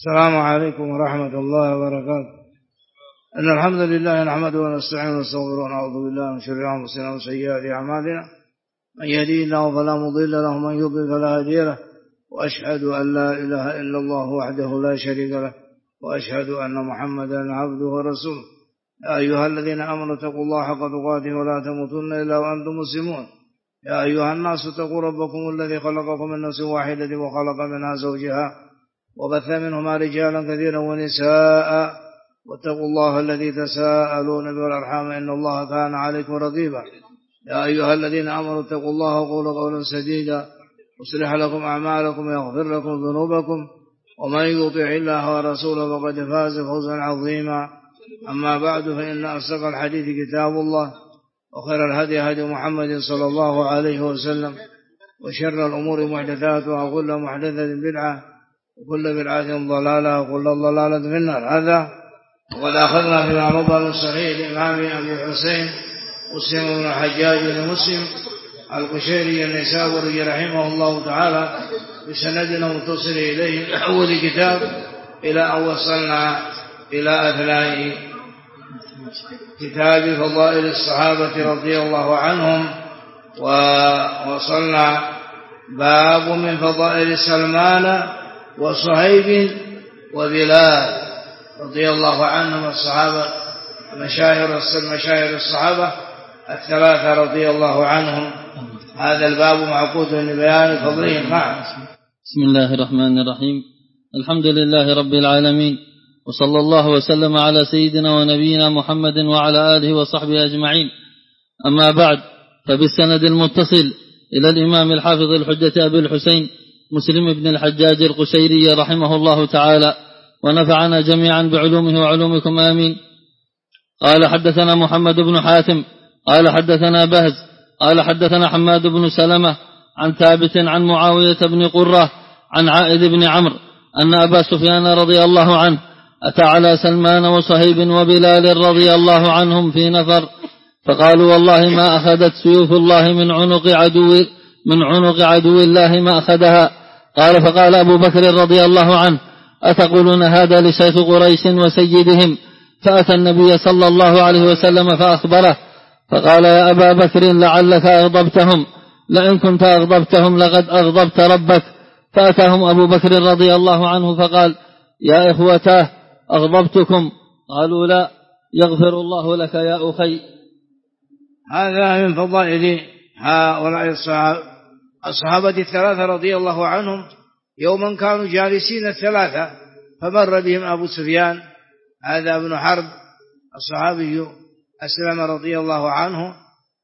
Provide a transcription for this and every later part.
السلام عليكم ورحمة الله وبركاته. إن الحمد لله نحمده ونستعينه ونستغفره ونعوذ بالله من شرور أنفسنا وسيئات أعمالنا، من يهديه الله فلا مضل له ومن يضلل فلا هادي له، وأشهد أن لا إله إلا الله وحده لا شريك له، وأشهد أن محمدا عبده ورسوله. يا أيها الذين آمنوا اتقوا الله حق تقاته ولا تموتن إلا وأنتم مسلمون. يا أيها الناس اتقوا ربكم الذي خلقكم من نفس واحدة وخلق منها زوجها وبث منهما رجالا كثيرا ونساء، واتقوا الله الذي تساءلون به والأرحام إن الله كان عليكم رقيبا. يا أيها الذين آمنوا اتقوا الله وقولوا قولا سديدا يصلح لكم أعمالكم ويغفر لكم ذنوبكم، ومن يطع الله ورسوله فقد فاز فوزا عظيما. أما بعد، فإن أصدق الحديث كتاب الله، وخير الهدي هدي محمد صلى الله عليه وسلم، وشر الأمور محدثاتها وكل محدثة بدعة وكل بدعة ضلالة وكل ضلالة في النار. هذا وقد أخذنا في عرض من صحيح الإمام أبي حسين مسلم بن الحجاج بن مسلم القشيري النيسابوري رحمه الله تعالى بسندنا متصل إليه من أول كتاب إلى أن وصلنا إلى أثناء كتاب فضائل الصحابة رضي الله عنهم، ووصلنا باب من فضائل سلمان وصهيب وبلال رضي الله عنهم، الصحابة مشاهير الصحابة الثلاثة رضي الله عنهم. هذا الباب معقود لبيان فضلهم. بسم الله الرحمن الرحيم. الحمد لله رب العالمين، وصلى الله وسلم على سيدنا ونبينا محمد وعلى آله وصحبه أجمعين. أما بعد، فبالسند المتصل إلى الإمام الحافظ الحجة أبي الحسين مسلم بن الحجاج القشيري رحمه الله تعالى، ونفعنا جميعا بعلومه وعلومكم آمين. قال حدثنا محمد بن حاتم قال حدثنا بهز قال حدثنا حماد بن سلمة عن ثابت عن معاوية بن قرة عن عائد بن عمرو أن أبا سفيان رضي الله عنه أتى على سلمان وصهيب وبلال رضي الله عنهم في نفر، فقالوا والله ما أخذت سيوف الله من عنق عدو الله ما أخذها. قال فقال أبو بكر رضي الله عنه أتقولون هذا لشيخ قريش وسيدهم؟ فأتى النبي صلى الله عليه وسلم فأخبره، فقال يا أبا بكر لعلك أغضبتهم، لئن كنت أغضبتهم لقد أغضبت ربك. فأتاهم أبو بكر رضي الله عنه فقال يا إخوتاه أغضبتكم؟ قالوا لا، يغفر الله لك يا أخي. هذا من فضائل هؤلاء الصحابة الثلاثة رضي الله عنهم. يوما كانوا جالسين الثلاثة، فمر بهم أبو سفيان هذا ابن حرب الصحابي أسلم رضي الله عنه،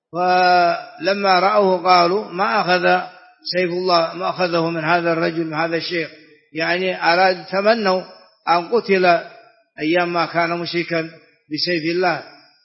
فلما رأوه قالوا ما أخذ سيف الله ما أخذه من هذا الرجل من هذا الشيخ، يعني تمنوا أن قتل أيام ما كان مشركا بسيف الله.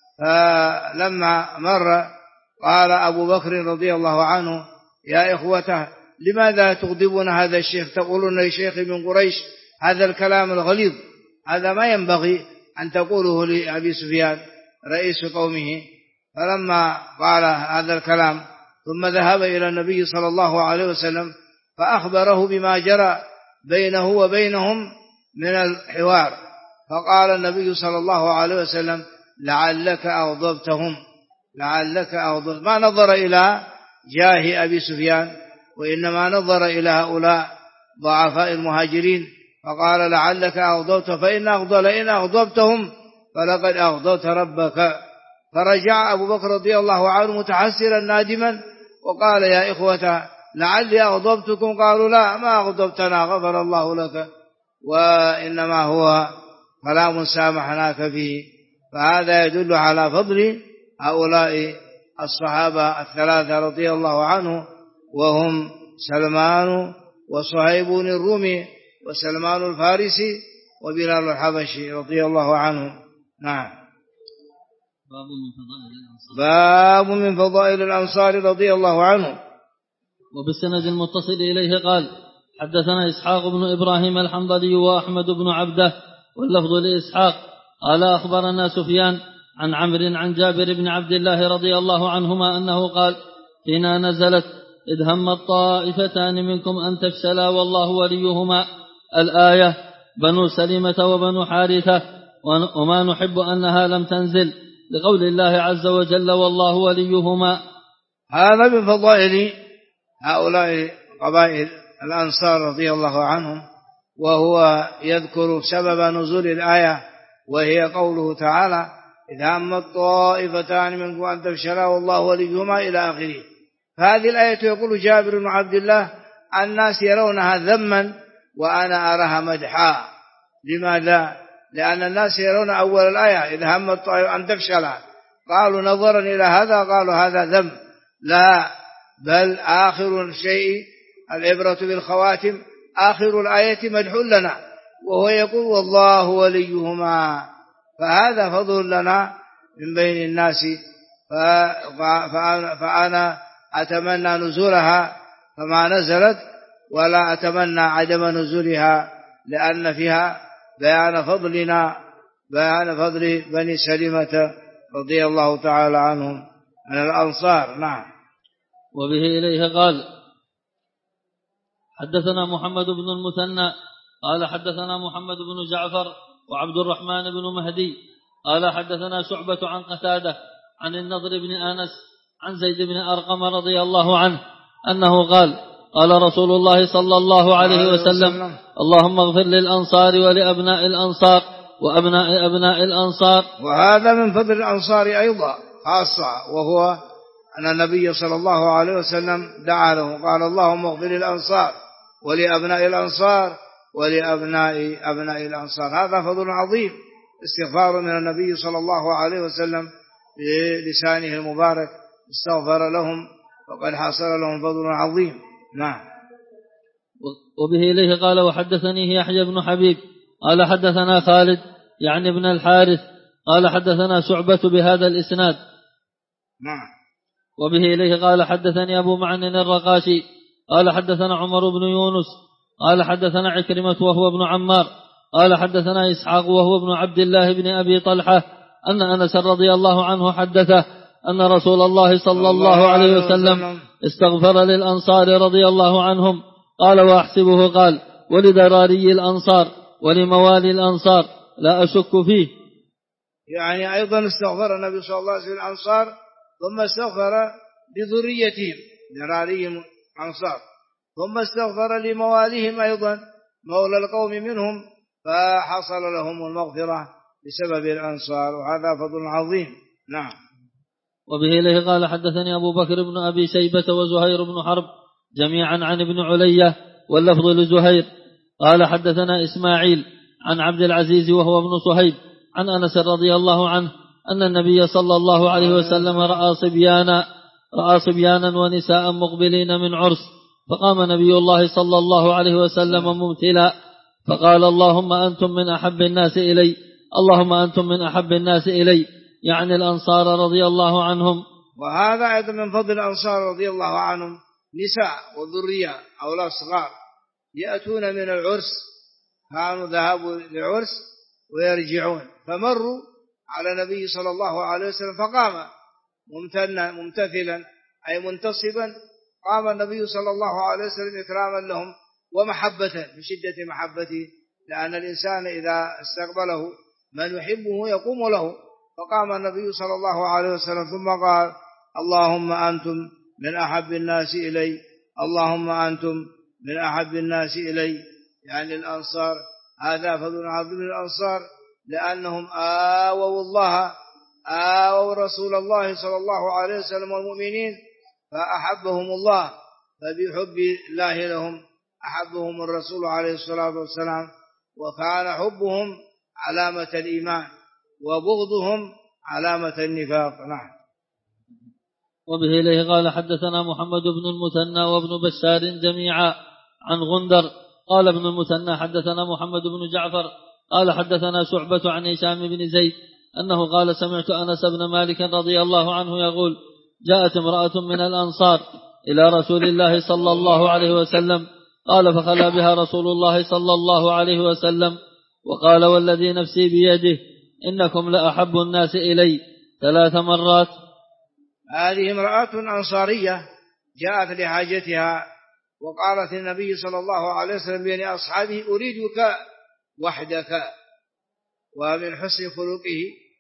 فلما مر قال أبو بكر رضي الله عنه يا إخوته لماذا تغضبون هذا الشيخ؟ تقولون لشيخ من قريش هذا الكلام الغليظ، هذا ما ينبغي أن تقوله لأبي سفيان رئيس قومه. فلما قال هذا الكلام ثم ذهب إلى النبي صلى الله عليه وسلم فأخبره بما جرى بينه وبينهم من الحوار، فقال النبي صلى الله عليه وسلم لعلك أغضبتهم، ما نظر إلى جاه أبي سفيان، وإنما نظر إلى هؤلاء ضعفاء المهاجرين، فقال لعلك أغضبت، فإن أغضبتهم فلقد أغضبت ربك. فرجع أبو بكر رضي الله عنه متحسرا نادما وقال يا إخوة لعلي أغضبتكم؟ قالوا لا، ما أغضبتنا، غفر الله لك، وإنما هو كلام سامحناك فيه. فهذا يدل على فضل هؤلاء الصحابة الثلاثة رضي الله عنه، وهم سلمان وصهيب الرومي وسلمان الفارسي وبلال الحبشي رضي الله عنهم. نعم. باب من فضائل الأنصار رضي الله عنه. وبالسند المتصل إليه قال حدثنا إسحاق بن إبراهيم الحنظلي وأحمد بن عبده واللفظ لإسحاق قال أخبرنا سفيان عن عمرو عن جابر بن عبد الله رضي الله عنهما أنه قال حين نزلت إذ هم الطائفتان منكم أن تفشلا والله وليهما الآية بنو سلمة وبنو حارثة، وما نحب أنها لم تنزل، لقول الله عز وجل والله وليهما. هذا من فضائل هؤلاء قبائل الأنصار رضي الله عنهم، وهو يذكر سبب نزول الآية، وهي قوله تعالى إذا همت طائفتان منكم أن تفشلا والله وليهما إلى آخره. فهذه الآية يقول جابر بن عبد الله الناس يرونها ذما وأنا أراها مدحا. لماذا؟ لأن الناس يرون أول الآية إذا همت طائفتان أن تفشلا، قالوا نظرا إلى هذا قالوا هذا ذم، لا، بل آخر شيء العبرة بالخواتم، آخر الآية مدح لنا، وهو يقول والله وليهما. فهذا فضل لنا من بين الناس. فأنا أتمنى نزولها فما نزلت، ولا أتمنى عدم نزولها، لأن فيها بيان فضل بني سلمة رضي الله تعالى عنهم من الأنصار. نعم. وبه إليه قال حدثنا محمد بن المثنى قال حدثنا محمد بن جعفر وعبد الرحمن بن مهدي قال حدثنا شعبة عن قتادة عن النضر بن أنس عن زيد بن أرقم رضي الله عنه أنه قال قال رسول الله صلى الله عليه وسلم اللهم اغفر للأنصار ولأبناء الأنصار وأبناء أبناء الأنصار. وهذا من فضل الأنصار أيضا خاصة، وهو أن النبي صلى الله عليه وسلم دعا له قال اللهم اغفر للأنصار ولأبناء الأنصار ولأبناء أبناء الأنصار. هذا فضل عظيم، استغفار من النبي صلى الله عليه وسلم بلسانه المبارك، استغفر لهم وقد حصل لهم فضل عظيم. نعم. وبه إليه قال وحدثني يحيى بن حبيب قال حدثنا خالد يعني ابن الحارث قال حدثنا شعبة بهذا الإسناد. نعم. وبه إليه قال حدثني أبو معن الرقاشي قال حدثنا عمر بن يونس قال حدثنا عكرمة وهو ابن عمار قال حدثنا إسحاق وهو ابن عبد الله بن أبي طلحة أن أنس رضي الله عنه حدثه أن رسول الله صلى الله عليه وسلم استغفر للأنصار رضي الله عنهم. قال وأحسبه قال ولذراري الأنصار ولموالي الأنصار لا أشك فيه. يعني أيضا استغفر النبي صلى الله عليه وسلم الأنصار، ثم استغفر لذريتهم ذراري الأنصار، ثم استغفر لمواليهم أيضا مولى القوم منهم، فحصل لهم المغفرة بسبب الأنصار، وهذا فضل عظيم. نعم. وبه إليه قال حدثني أبو بكر بن أبي شيبة وزهير بن حرب جميعا عن ابن علية واللفظ لزهير قال حدثنا إسماعيل عن عبد العزيز وهو ابن صهيب عن أنس رضي الله عنه أن النبي صلى الله عليه وسلم رأى صبيانا ونساء مقبلين من عرس، فقام نبي الله صلى الله عليه وسلم ممتلا فقال اللهم أنتم من أحب الناس إلي، اللهم أنتم من أحب الناس إلي، يعني الأنصار رضي الله عنهم. وهذا أيضا من فضل الأنصار رضي الله عنهم، نساء وذرية أولاد صغار يأتون من العرس، كانوا ذهبوا للعرس ويرجعون، فمروا على النبي صلى الله عليه وسلم فقام ممتثلا أي منتصبا، قام النبي صلى الله عليه وسلم إكراما لهم ومحبة من شدة محبته، لأن الإنسان إذا استقبله من يحبه يقوم له، فقام النبي صلى الله عليه وسلم ثم قال اللهم أنتم من أحب الناس إلي، اللهم أنتم من أحب الناس إلي، يعني الأنصار. هذا فضل عظيم للأنصار، لأنهم آووا الله، آووا رسول الله صلى الله عليه وسلم والمؤمنين، فأحبهم الله، فبحب الله لهم أحبهم الرسول عليه الصلاة والسلام، وكان حبهم علامة الإيمان وبغضهم علامة النفاق. نعم. وبه إليه قال حدثنا محمد بن المثنى وابن بشار جميعا عن غندر قال ابن المثنى حدثنا محمد بن جعفر قال حدثنا شعبة عن هشام بن زيد أنه قال سمعت أنس بن مالك رضي الله عنه يقول جاءت امرأة من الأنصار إلى رسول الله صلى الله عليه وسلم قال فخلى بها رسول الله صلى الله عليه وسلم وقال والذي نفسي بيده إنكم لأحب الناس إلي 3 مرات. هذه امرأة أنصارية جاءت لحاجتها وقالت النبي صلى الله عليه وسلم بين أصحابه أريدك وحدك. ومن حسن خلقه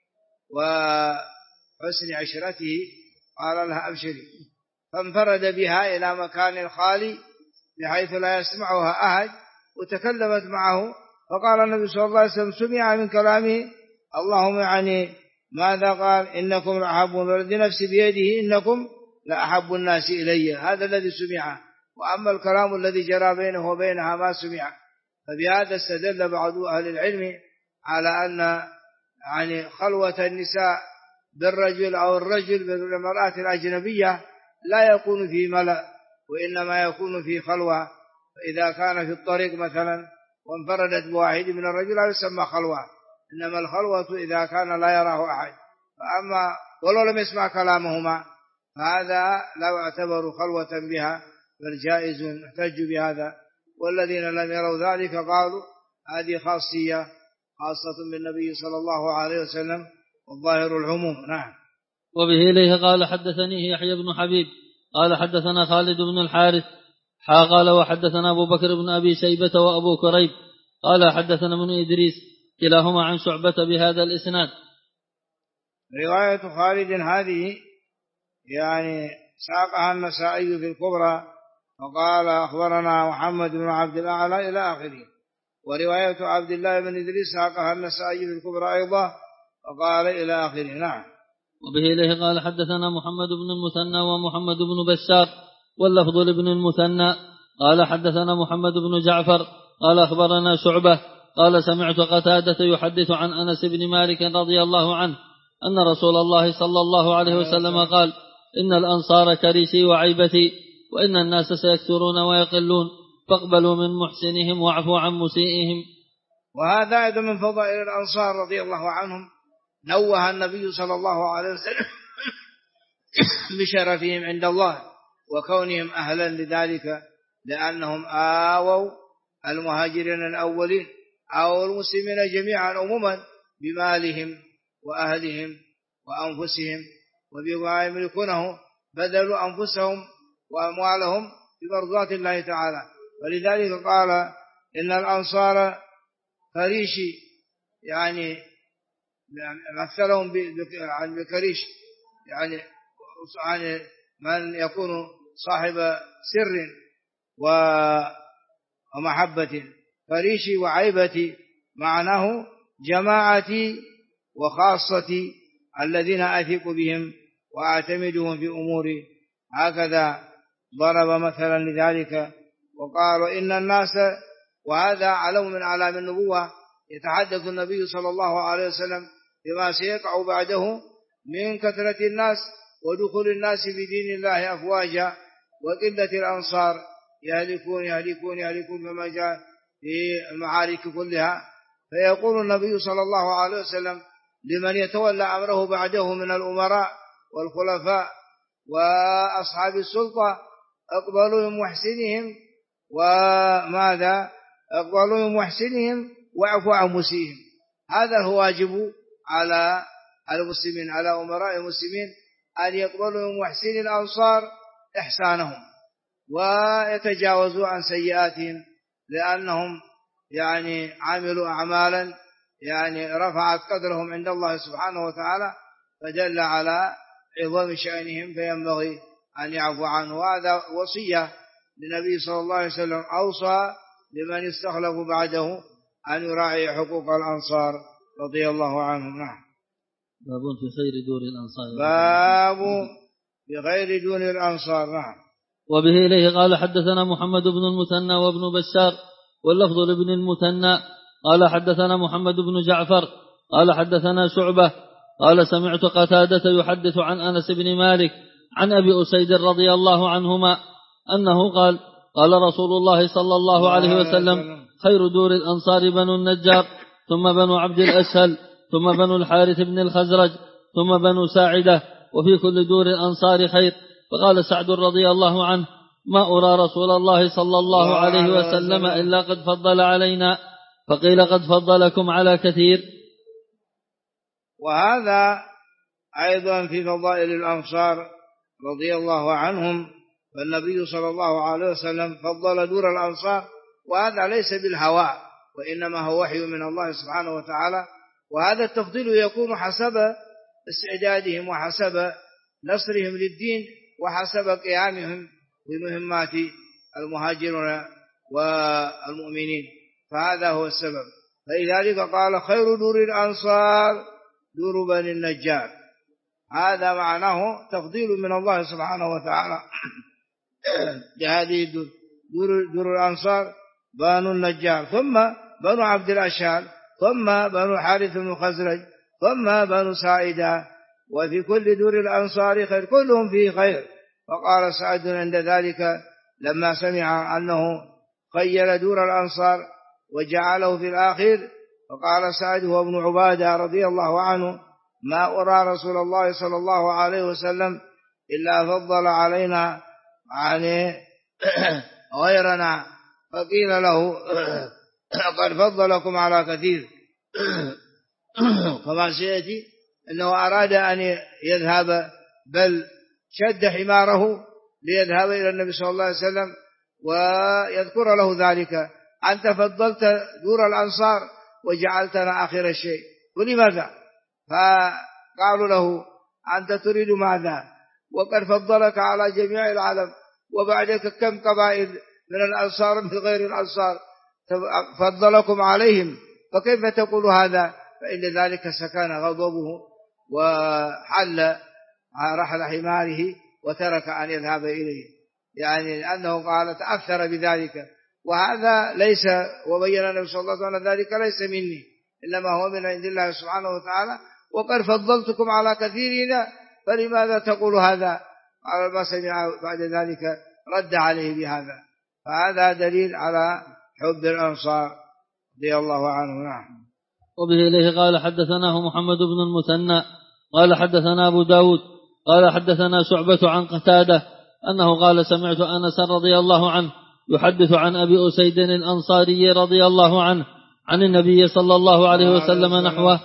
وحسن عشرته قال لها أبشري، فانفرد بها إلى مكان خالي بحيث لا يسمعها أحد، وتكلمت معه. فقال النبي صلى الله عليه وسلم سمع من كلامه اللهم يعني ماذا قال؟ إنكم لأحبون والذي نفسي بيده إنكم لأحب الناس إلي. هذا الذي سمع، وأما الكلام الذي جرى بينه وبينها ما سمع. فبهذا استدل بعض أهل العلم على أن يعني خلوة النساء بالرجل أو الرجل بالمرأة الأجنبية لا يكون في ملأ، وإنما يكون في خلوة. فإذا كان في الطريق مثلا وانفردت بواحد من الرجل لا يسمى خلوة، إنما الخلوة إذا كان لا يراه أحد. فأما ولو لم يسمع كلامهما فهذا لا يعتبر خلوة بها، بل جائز يحتج بهذا. والذين لم يروا ذلك قالوا هذه خاصة بالنبي صلى الله عليه وسلم، والظاهر العموم. نعم. وبه إليه قال حدثني يحيى بن حبيب قال حدثنا خالد بن الحارث قال وحدثنا أبو بكر بن أبي شيبة وأبو كريب قال حدثنا من إدريس كلاهما عن شعبة بهذا الإسناد. رواية خالد هذه يعني ساقها النسائي في الكبرى وقال أخبرنا محمد بن عبد الأعلى إلى آخره. ورواية عبد الله بن إدريس ساقها النسائي في الكبرى أيضا وقال إلى آخره. نعم. وبه إليه قال حدثنا محمد بن المثنى ومحمد بن بشار واللفظ لابن المثنى قال حدثنا محمد بن جعفر قال أخبرنا شعبة قال سمعت قتادة يحدث عن أنس بن مالك رضي الله عنه أن رسول الله صلى الله عليه وسلم قال إن الأنصار كريسي وعيبتي، وإن الناس سيكثرون ويقلون، فاقبلوا من محسنهم واعفوا عن مسيئهم. وهذا أيضا من فضائل الأنصار رضي الله عنهم. نوه النبي صلى الله عليه وسلم بشرفهم عند الله وكونهم أهلا لذلك، لأنهم آووا المهاجرين الأولين أو المسلمين جميعا عموما بمالهم وأهلهم وأنفسهم وبما يملكونه، بذلوا أنفسهم وأموالهم بمرضات الله تعالى. ولذلك قال إن الأنصار فريشي، يعني مثلهم بكريش، يعني من يكون صاحب سر ومحبة. فريشي وعيبتي معناه جماعتي وخاصتي الذين أثق بهم وأعتمدهم في أموري. هكذا ضرب مثلا لذلك. وقال إن الناس، وهذا علم من علام النبوة، يتحدث النبي صلى الله عليه وسلم بما سيقع بعده من كثرة الناس ودخول الناس في دين الله أفواجا، وقلة الأنصار يهلكون كما جاء في المعارك كلها. فيقول النبي صلى الله عليه وسلم لمن يتولى أمره بعده من الأمراء والخلفاء وأصحاب السلطة أقبلوا من محسنهم أقبلوا من محسنهم واعفوا عن مسيئهم. هذا هو واجب على المسلمين، على أمراء المسلمين، أن يقبلوا من محسن الأنصار إحسانهم ويتجاوزوا عن سيئاتهم، لأنهم يعني عملوا أعمالا يعني رفعت قدرهم عند الله سبحانه وتعالى، فدل على عظم شأنهم، فينبغي أن يعفو عنه. وهذا وصية للنبي صلى الله عليه وسلم، أوصى لمن يستخلف بعده أن يراعي حقوق الأنصار رضي الله عنهم. نعم. باب في خير دور الأنصار. باب بغير دون الأنصار. نعم. وبه إليه قال حدثنا محمد بن المثنى وابن بشار واللفظ لابن المثنى قال حدثنا محمد بن جعفر قال حدثنا شعبة قال سمعت قتادة يحدث عن أنس بن مالك عن أبي أسيد رضي الله عنهما أنه قال قال رسول الله صلى الله عليه وسلم خير دور الأنصار بنو النجار، ثم بنو عبد الأشهل، ثم بنو الحارث بن الخزرج، ثم بنو ساعدة، وفي كل دور الأنصار خير. فقال سعد رضي الله عنه ما أرى رسول الله صلى الله عليه وسلم إلا قد فضل علينا، فقيل قد فضلكم على كثير. وهذا أيضا في فضائل الأنصار رضي الله عنهم. فالنبي صلى الله عليه وسلم فضل دور الأنصار، وهذا ليس بالهواء، وإنما هو وحي من الله سبحانه وتعالى. وهذا التفضيل يكون حسب استعدادهم وحسب نصرهم للدين وحسب قيامهم بمهمات المهاجرين والمؤمنين، فهذا هو السبب. فلذلك قال خير دور الأنصار دور بني النجار، هذا معناه تفضيل من الله سبحانه وتعالى لهذه دور الأنصار بنو النجار، ثم بنو عبد الأشهل، ثم بنو الحارث بن الخزرج، ثم بنو ساعدة، وفي كل دور الأنصار خير، كلهم فيه خير. فقال سعد عند ذلك لما سمع أنه خير دور الأنصار وجعله في الآخر، فقال سعد هو ابن عبادة رضي الله عنه ما أرى رسول الله صلى الله عليه وسلم إلا فضل علينا يعني غيرنا، فقيل له قد فضلكم على كثير. كما سيأتي أنه أراد أن يذهب، بل شد حماره ليذهب إلى النبي صلى الله عليه وسلم ويذكر له ذلك، أنت فضلت دور الأنصار وجعلتنا آخر الشيء، ولماذا؟ فقالوا له أنت تريد ماذا؟ وقد فضلك على جميع العالم، وبعدك كم قبائل من الأنصار من غير الأنصار فضلكم عليهم، فكيف تقول هذا؟ فإن ذلك سكن غضبه وحل رحل حماره وترك أن يذهب إليه، يعني لأنه قال تأثر بذلك. وهذا ليس، وبين النبي صلى الله عليه وسلم ذلك ليس مني، إنما هو من عند الله سبحانه وتعالى، وقد فضلتكم على كثيرين فلماذا تقول هذا؟ قال ما سمع بعد ذلك رد عليه بهذا، فهذا دليل على حب الأنصار رضي الله عنه. نعم. وبه إليه قال حدثناه محمد بن المثنى قال حدثنا أبو داود قال حدثنا شعبة عن قتادة أنه قال سمعت أنس رضي الله عنه يحدث عن أبي أسيد الأنصاري رضي الله عنه عن النبي صلى الله عليه وسلم نحوه.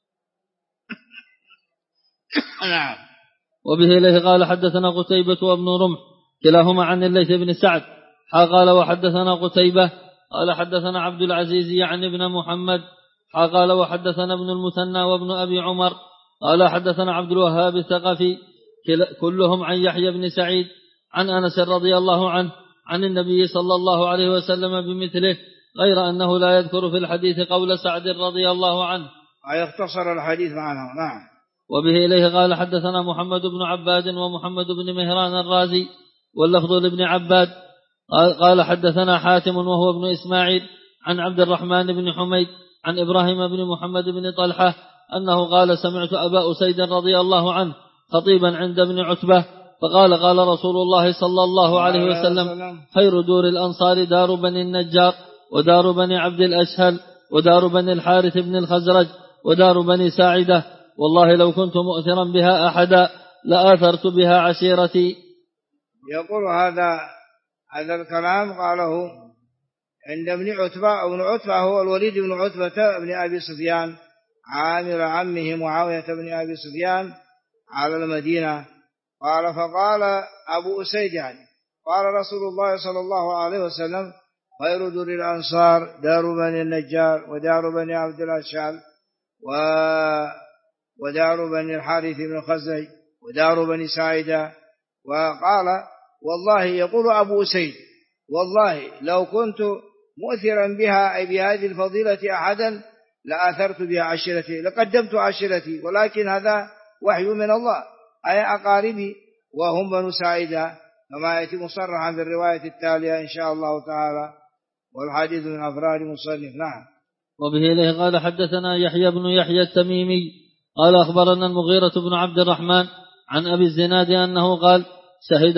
نعم. وبه إليه قال حدثنا قتيبة وابن رمح كلاهما عن الليث بن سعد قال وحدثنا قتيبة قال حدثنا عبد العزيز يعني ابن محمد قال وحدثنا ابن المثنى وابن أبي عمر قال حدثنا عبد الوهاب الثقفي كلهم عن يحيى بن سعيد عن أنس رضي الله عنه عن النبي صلى الله عليه وسلم بمثله، غير أنه لا يذكر في الحديث قول سعد رضي الله عنه، يختصر الحديث معنا. نعم. وبه إليه قال حدثنا محمد بن عباد ومحمد بن مهران الرازي واللفظ لابن عباد قال حدثنا حاتم وهو ابن إسماعيل عن عبد الرحمن بن حميد عن إبراهيم بن محمد بن طلحة أنه قال سمعت أبا أسيد رضي الله عنه خطيبا عند ابن عتبة فقال قال رسول الله صلى الله عليه وسلم خير دور الأنصار دار بني النجار ودار بني عبد الأشهل ودار بني الحارث بن الخزرج ودار بني ساعدة، والله لو كنت مؤثرا بها أحدا لآثرت بها عشيرتي. يقول هذا الكلام قاله عند ابن عتبة. ابن عتبة هو الوليد بن عتبة بن أبي سفيان عامر عمه معاوية بن أبي سفيان على المدينة. قال فقال أبو أسيد يعني قال رسول الله صلى الله عليه وسلم خير دور الأنصار دار بني النجار ودار بني عبد الأشهل ودار بني الحارث بن الخزرج ودار بني ساعدة. وقال والله يقول أبو أسيد والله لو كنت مؤثرا بها أي بهذه الفضيلة أحدا لآثرت بها عشيرتي لقدمت عشيرتي، ولكن هذا وحي من الله أي أقاربي وهم بنو ساعدة كما يأتي مصرحا في الرواية التالية إن شاء الله تعالى، والحديث من أفراد مصنف. نعم. وبه إليه قال حدثنا يحيى بن يحيى التميمي قال أخبرنا المغيرة بن عبد الرحمن عن أبي الزناد أنه قال شهد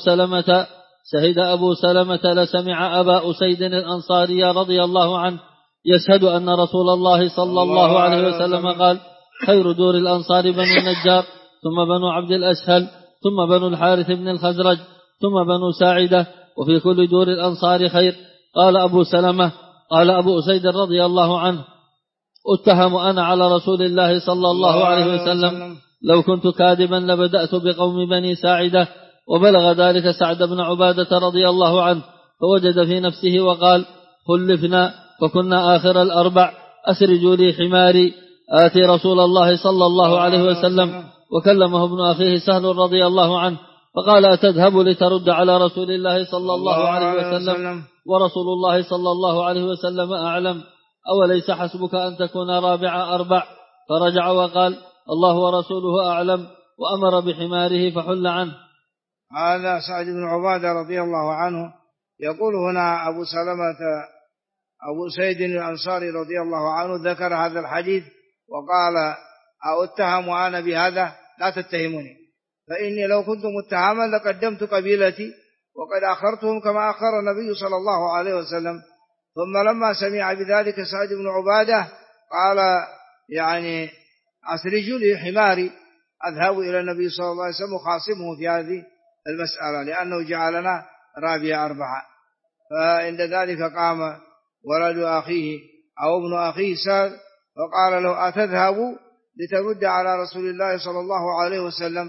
أبو سلمة لسمع أبا أسيد الأنصاري رضي الله عنه يشهد أن رسول الله صلى الله عليه وسلم قال خير دور الأنصار بنو النجار ثم بنو عبد الأشهل ثم بنو الحارث بن الخزرج ثم بنو ساعدة وفي كل دور الأنصار خير. قال أبو سلمة قال أبو أسيد رضي الله عنه اتهم أنا على رسول الله صلى الله عليه وسلم لو كنت كاذبا لبدأت بقوم بني ساعدة. وبلغ ذلك سعد بن عبادة رضي الله عنه فوجد في نفسه وقال خلفنا فكنا آخر الأربع أسرجوا لي حماري آتي رسول الله صلى الله عليه وسلم. وكلمه ابن أخيه سهل رضي الله عنه فقال أتذهب لترد على رسول الله صلى الله عليه وسلم ورسول الله صلى الله عليه وسلم أعلم أوليس حسبك أن تكون رابع أربع؟ فرجع وقال الله ورسوله أعلم وأمر بحماره فحل عنه. هذا سعد بن عبادة رضي الله عنه يقول هنا أبو سلمة أبو سيد الأنصاري رضي الله عنه ذكر هذا الحديث وقال أتهم أنا بهذا؟ لا تتهمني، فإني لو كنت متهما لقدمت قبيلتي وقد أخرتهم كما أخر النبي صلى الله عليه وسلم. ثم لما سمع بذلك سعد بن عبادة قال يعني أسرجوا لي حماري أذهب إلى النبي صلى الله عليه وسلم وخاصمه في هذه المسألة لأنه جعلنا رابع أربعة. فعند ذلك قام ولد أخيه أو ابن أخيه سهل فقال له أتذهب لترد على رسول الله صلى الله عليه وسلم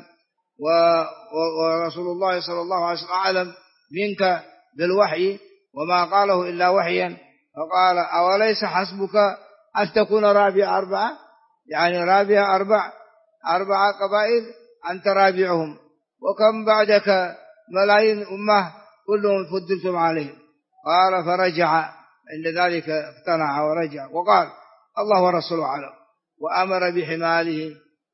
ورسول الله صلى الله عليه وسلم أعلم منك بالوحي وما قاله إلا وحيا؟ فقال أوليس حسبك أن تكون رابع أربعة؟ يعني رابع أربعة قبائل أنت رابعهم، وكم بعدك ملايين أمة كلهم فضلتم عليهم. قال فرجع عند ذلك اقتنع ورجع وقال الله ورسوله أعلم وأمر بحماله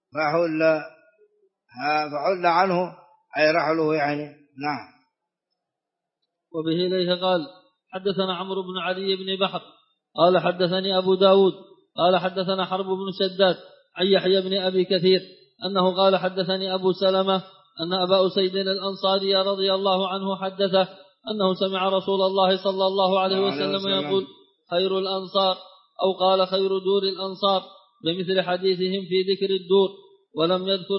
فحل عنه أي رحله يعني. نعم. وبه إليه قال حدثنا عمرو بن علي بن بحر قال حدثني أبو داود قال حدثنا حرب بن شداد عن يحيى بن أبي كثير أنه قال حدثني أبو سلمة أن أبا أسيد الأنصاري رضي الله عنه حدثه أنه سمع رسول الله صلى الله عليه وسلم يقول خير الأنصار أو قال خير دور الأنصار بمثل حديثهم في ذكر الدور ولم يذكر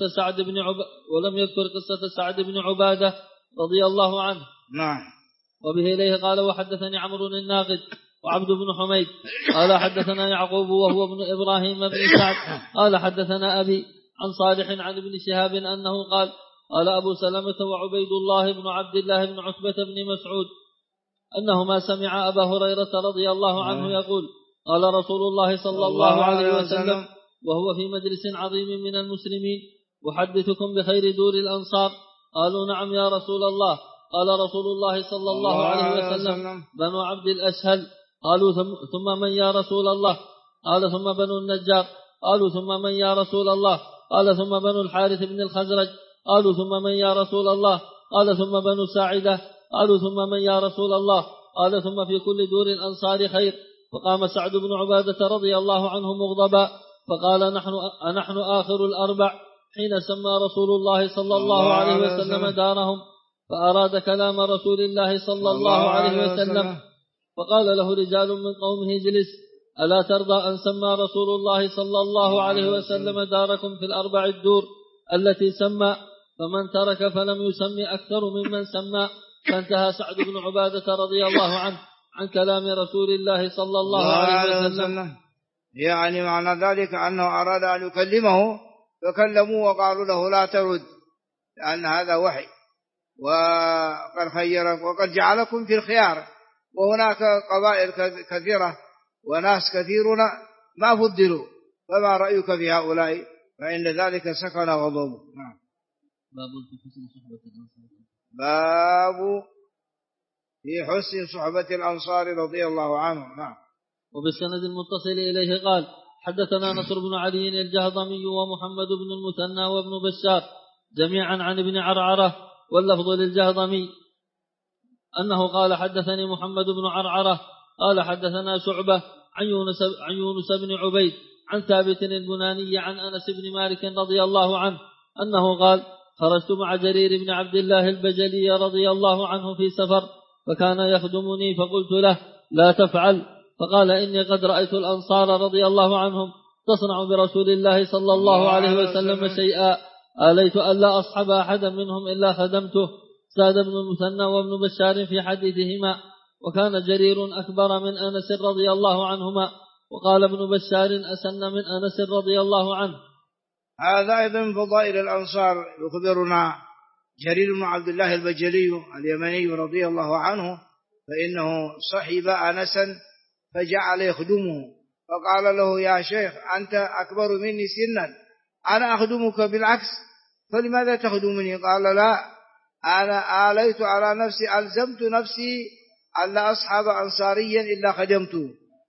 قصة سعد بن عبادة رضي الله عنه. نعم. وبه إليه قال وحدثني عمرو الناقد وعبد بن حميد قال حدثنا يعقوب وهو ابن إبراهيم بن سعد قال حدثنا أبي عن صالح عن ابن شهاب أنه قال قال أبو سلمة وعبيد الله بن عبد الله بن عتبة بن مسعود أنهما سمع أبا هريرة رضي الله عنه يقول قال رسول الله صلى الله عليه وسلم وهو في مجلس عظيم من المسلمين أحدثكم بخير دور الأنصار؟ قالوا نعم يا رسول الله. قال رسول الله صلى الله عليه وسلم بنو عبد الأشهل. قالوا ثم من يا رسول الله؟ قال ثم بنو النجار. قالوا ثم من يا رسول الله؟ قال ثم بنو الحارث بن الخزرج. قالوا ثم من يا رسول الله؟ قال ثم بنو ساعدة. قالوا ثم من يا رسول الله؟ قال ثم في كل دور الأنصار خير. فقام سعد بن عبادة رضي الله عنه مغضبا فقال نحن آخر الأربع حين سمى رسول الله صلى الله عليه وسلم دارهم، فأراد كلام رسول الله صلى الله عليه وسلم فقال له رجال من قومه اجلس ألا ترضى أن سمى رسول الله صلى الله عليه وسلم داركم في الأربع الدور التي سمى؟ فمن ترك فلم يسمي أكثر ممن سمى. فانتهى سعد بن عبادة رضي الله عنه عن كلام رسول الله صلى الله عليه وسلم. يعني معنى ذلك أنه أراد أن يكلمه فكلموه وقالوا له لا ترد لأن هذا وحي وقد خيرك وقد جعلكم في الخيار، وهناك قبائل كثيرة وناس كثيرون ما فضلوا، فما رأيك في هؤلاء؟ فعند ذلك سكن غضبه. نعم. باب في حسن صحبة الأنصار رضي الله عنهم. نعم. وبالسند المتصل إليه قال حدثنا نصر بن علي الجهضمي ومحمد بن المثنى وابن بشار جميعا عن ابن عرعرة، واللفظ للجهضمي أنه قال حدثني محمد بن عرعرة قال حدثنا شعبة عن يونس بن عبيد عن ثابت البناني عن أنس بن مالك رضي الله عنه أنه قال خرجت مع جرير بن عبد الله البجلي رضي الله عنه في سفر فكان يخدمني فقلت له لا تفعل، فقال إني قد رأيت الأنصار رضي الله عنهم تصنع برسول الله صلى الله عليه وسلم شيئا آليت ألا أصحب أحدا منهم إلا خدمته. زاد ابن المثنى وابن بشار في حديثهما وكان جرير أكبر من أنس رضي الله عنهما، وقال ابن بشار أسن من أنس رضي الله عنه. هذا أيضا فضائل الأنصار. يخبرنا جرير بن عبد الله البجلي اليمني رضي الله عنه فإنه صحب أنسا فجعل يخدمه، فقال له: يا شيخ أنت أكبر مني سنا، أنا أخدمك بالعكس، فلماذا تخدمني؟ قال: لا، أنا آليت على نفسي، ألزمت نفسي ألا أصحب أنصاريا إلا خدمته،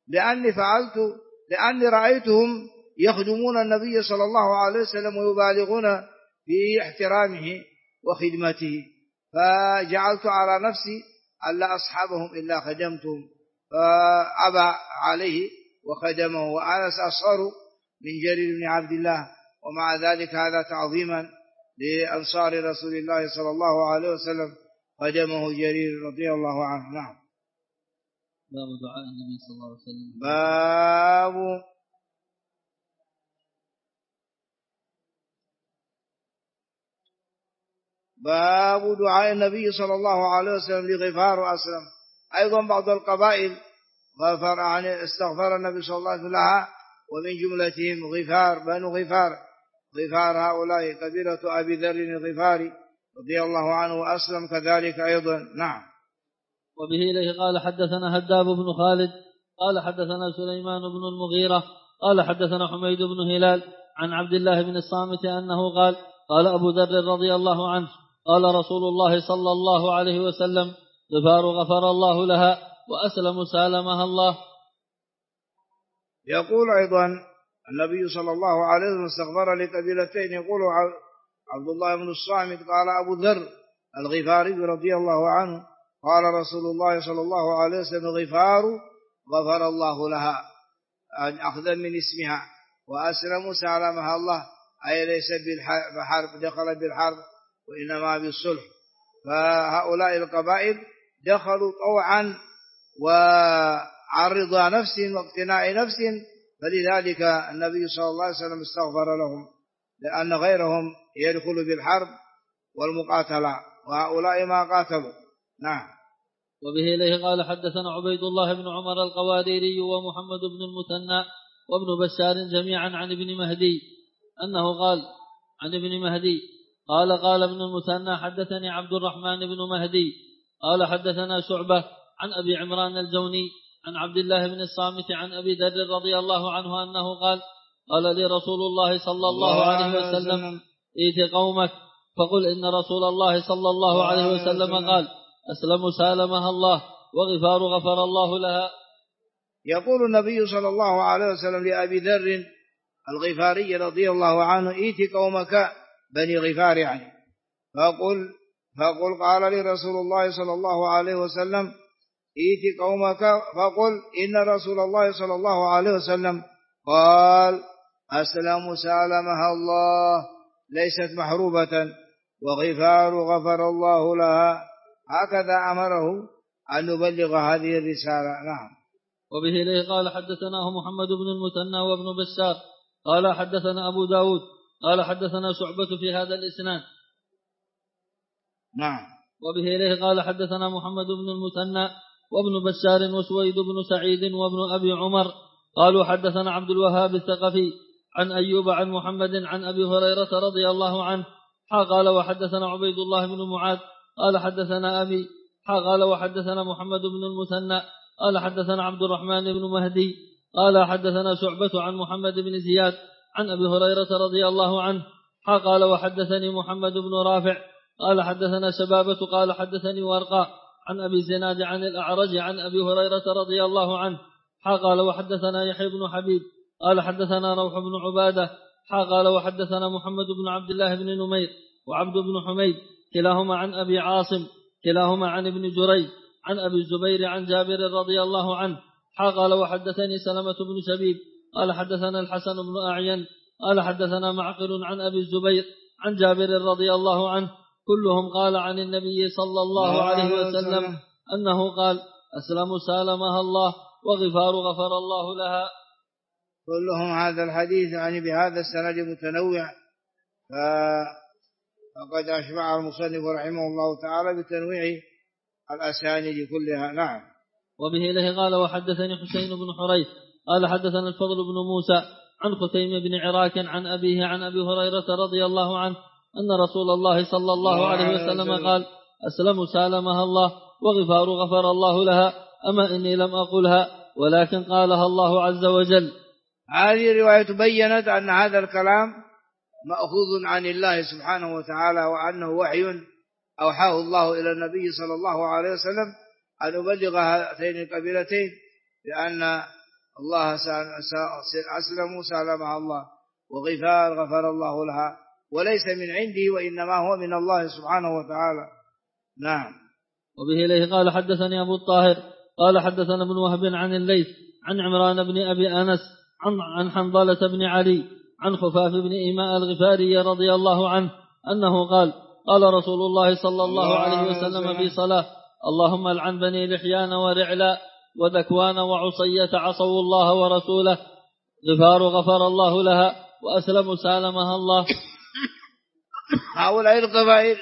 لأني رأيتهم يخدمون النبي صلى الله عليه وسلم ويبالغون في احترامه وخدمته، فجعلت على نفسي ألا أصحبهم إلا خدمتهم، فأبى عليه وخدمه، وأنا سأصغر من جرير بن عبد الله، ومع ذلك هذا تعظيما لأنصار رسول الله صلى الله عليه وسلم خدمه جرير رضي الله عنه. نعم. باب دعاء النبي صلى الله عليه وسلم. باب دعاء النبي صلى الله عليه وسلم لغفار وأسلم. أيضا بعض القبائل غفر يعني استغفر النبي صلى الله عليه وسلم لها، ومن جملتهم غفار، بنو غفار هؤلاء قبيلة أبي ذر الغفاري رضي الله عنه، وأسلم كذلك أيضا. نعم. وبه إليه قال حدثنا هداب بن خالد قال حدثنا سليمان بن المغيرة قال حدثنا حميد بن هلال عن عبد الله بن الصامت أنه قال قال أبو ذر رضي الله عنه قال رسول الله صلى الله عليه وسلم: غفار غفر الله لها، وأسلم سالمها الله. يقول أيضا النبي صلى الله عليه وسلم استغفر لقبيلتين، يقول عبد الله بن الصامت قال أبو ذر الغفاري رضي الله عنه قال رسول الله صلى الله عليه وسلم: غفار غفر الله لها، أخذا من اسمها، وأسلم سالمها الله، أي ليس بحرب دخل بالحرب وإنما بالصلح. فهؤلاء القبائل دخلوا طوعا وعن رضا نفس واقتناع نفس، فلذلك النبي صلى الله عليه وسلم استغفر لهم، لأن غيرهم يدخل بالحرب والمقاتلة، وهؤلاء ما قاتلوا. نعم. وبه إليه قال حدثنا عبيد الله بن عمر القواريري ومحمد بن المثنى وابن بشار جميعا عن ابن مهدي أنه قال عن ابن مهدي قال ابن المثنى حدثني عبد الرحمن بن مهدي قال حدثنا شعبة عن أبي عمران الجوني عن عبد الله بن الصامت عن أبي ذر رضي الله عنه أنه قال لي رسول الله صلى الله عليه وسلم: ائت قومك فقل إن رسول الله صلى الله عليه وسلم قال: أسلم سالمها الله، وغفار غفر الله لها. يقول النبي صلى الله عليه وسلم لأبي ذر الغفاري رضي الله عنه: ائت قومك، بني غفار يعني، فقل قال لي رسول الله صلى الله عليه وسلم: ائت قومك فقل إن رسول الله صلى الله عليه وسلم قال: أسلم سالمها الله، ليست محروبة، وغفار غفر الله لها. هكذا أمره أن نبلغ هذه الرسالة. نعم. وبه إليه قال حدثناه محمد بن المثنى وابن بشار قال حدثنا أبو داود قال حدثنا شعبة في هذا الإسناد. نعم. وبه إليه قال حدثنا محمد بن المثنى وابن بشار وسويد بن سعيد وابن أبي عمر قالوا حدثنا عبد الوهاب الثقفي عن أيوب عن محمد عن أبي هريرة رضي الله عنه قال وحدثنا عبيد الله بن معاذ قال حدثنا أبي قال وحدثنا محمد بن المثنى قال حدثنا عبد الرحمن بن مهدي قال حدثنا شعبة عن محمد بن زياد عن أبي هريرة رضي الله عنه قال وحدثني محمد بن رافع قال حدثنا شبابة قال حدثني ورقاء عن أبي زناد عن الأعرج عن أبي هريرة رضي الله عنه قال وحدثنا يحيى بن حبيب قال حدثنا روح بن عبادة قال وحدثنا محمد بن عبد الله بن نمير وعبد بن حميد كلاهما عن أبي عاصم كلاهما عن ابن جريج عن أبي الزبير عن جابر رضي الله عنه قال وحدثني سلمة بن شبيب قال حدثنا الحسن بن أعين قال حدثنا معقل عن أبي الزبير عن جابر رضي الله عنه كلهم قال عن النبي صلى الله عليه وسلم أنه قال: أسلم سالمها الله، وغفار غفر الله لها. كلهم هذا الحديث يعني بهذا السند متنوع، فقد أشبع المصنف رحمه الله تعالى بتنويع الأسانيد كلها. نعم. وبه إليه قال وحدثني حسين بن حريث قال حدثنا الفضل بن موسى عن ختيم بن عراك عن أبيه عن أبي هريرة رضي الله عنه أن رسول الله صلى الله عليه وسلم قال: أسلم سالمها الله، وغفار غفر الله لها. أما إني لم أقلها ولكن قالها الله عز وجل. هذه الرواية بيّنت أن هذا الكلام مأخوذ عن الله سبحانه وتعالى، وأنه وحي أوحاه الله إلى النبي صلى الله عليه وسلم أن يبلغ هاتين القبيلتين لأن الله أسلموا سالمها الله، وغفار غفر الله لها، وليس من عنده وإنما هو من الله سبحانه وتعالى. نعم. وبه إليه قال حدثني أبو الطاهر قال حدثنا ابن وهب عن الليث عن عمران بن أبي أنس عن حنظلة بن علي عن خفاف بن إيماء الغفاري رضي الله عنه أنه قال قال رسول الله صلى الله عليه وسلم في صلاة: اللهم العن بني لحيان ورعلاء وذكوان وعصية عصوا الله ورسوله، غفار غفر الله لها، وأسلم سالمها الله. هؤلاء القبائل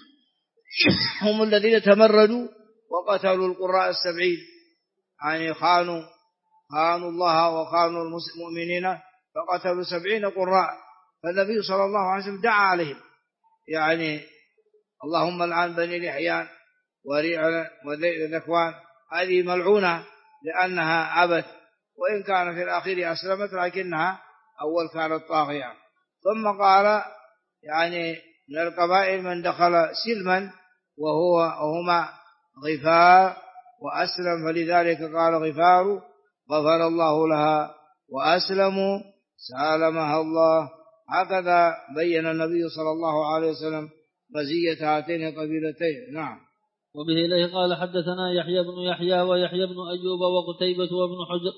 هم الذين تمردوا وقتلوا القراء 70، يعني خانوا الله وخانوا المؤمنين فقتلوا 70 قراء، فالنبي صلى الله عليه وسلم دعا عليهم، يعني اللهم العن بني لحيان ورعل وذكوان، هذه ملعونة لأنها عبث، وإن كان في الأخير أسلمت لكنها أول كانت طاغية. ثم قال يعني من القبائل من دخل سلما وهما غفار وأسلم، فلذلك قال غفار غفر الله لها وأسلموا سالمها الله. هكذا بين النبي صلى الله عليه وسلم مزية هاتين القبيلتين. نعم. وبه إليه قال حدثنا يحيى بن يحيى ويحيى بن أيوب وقتيبة وابن حجر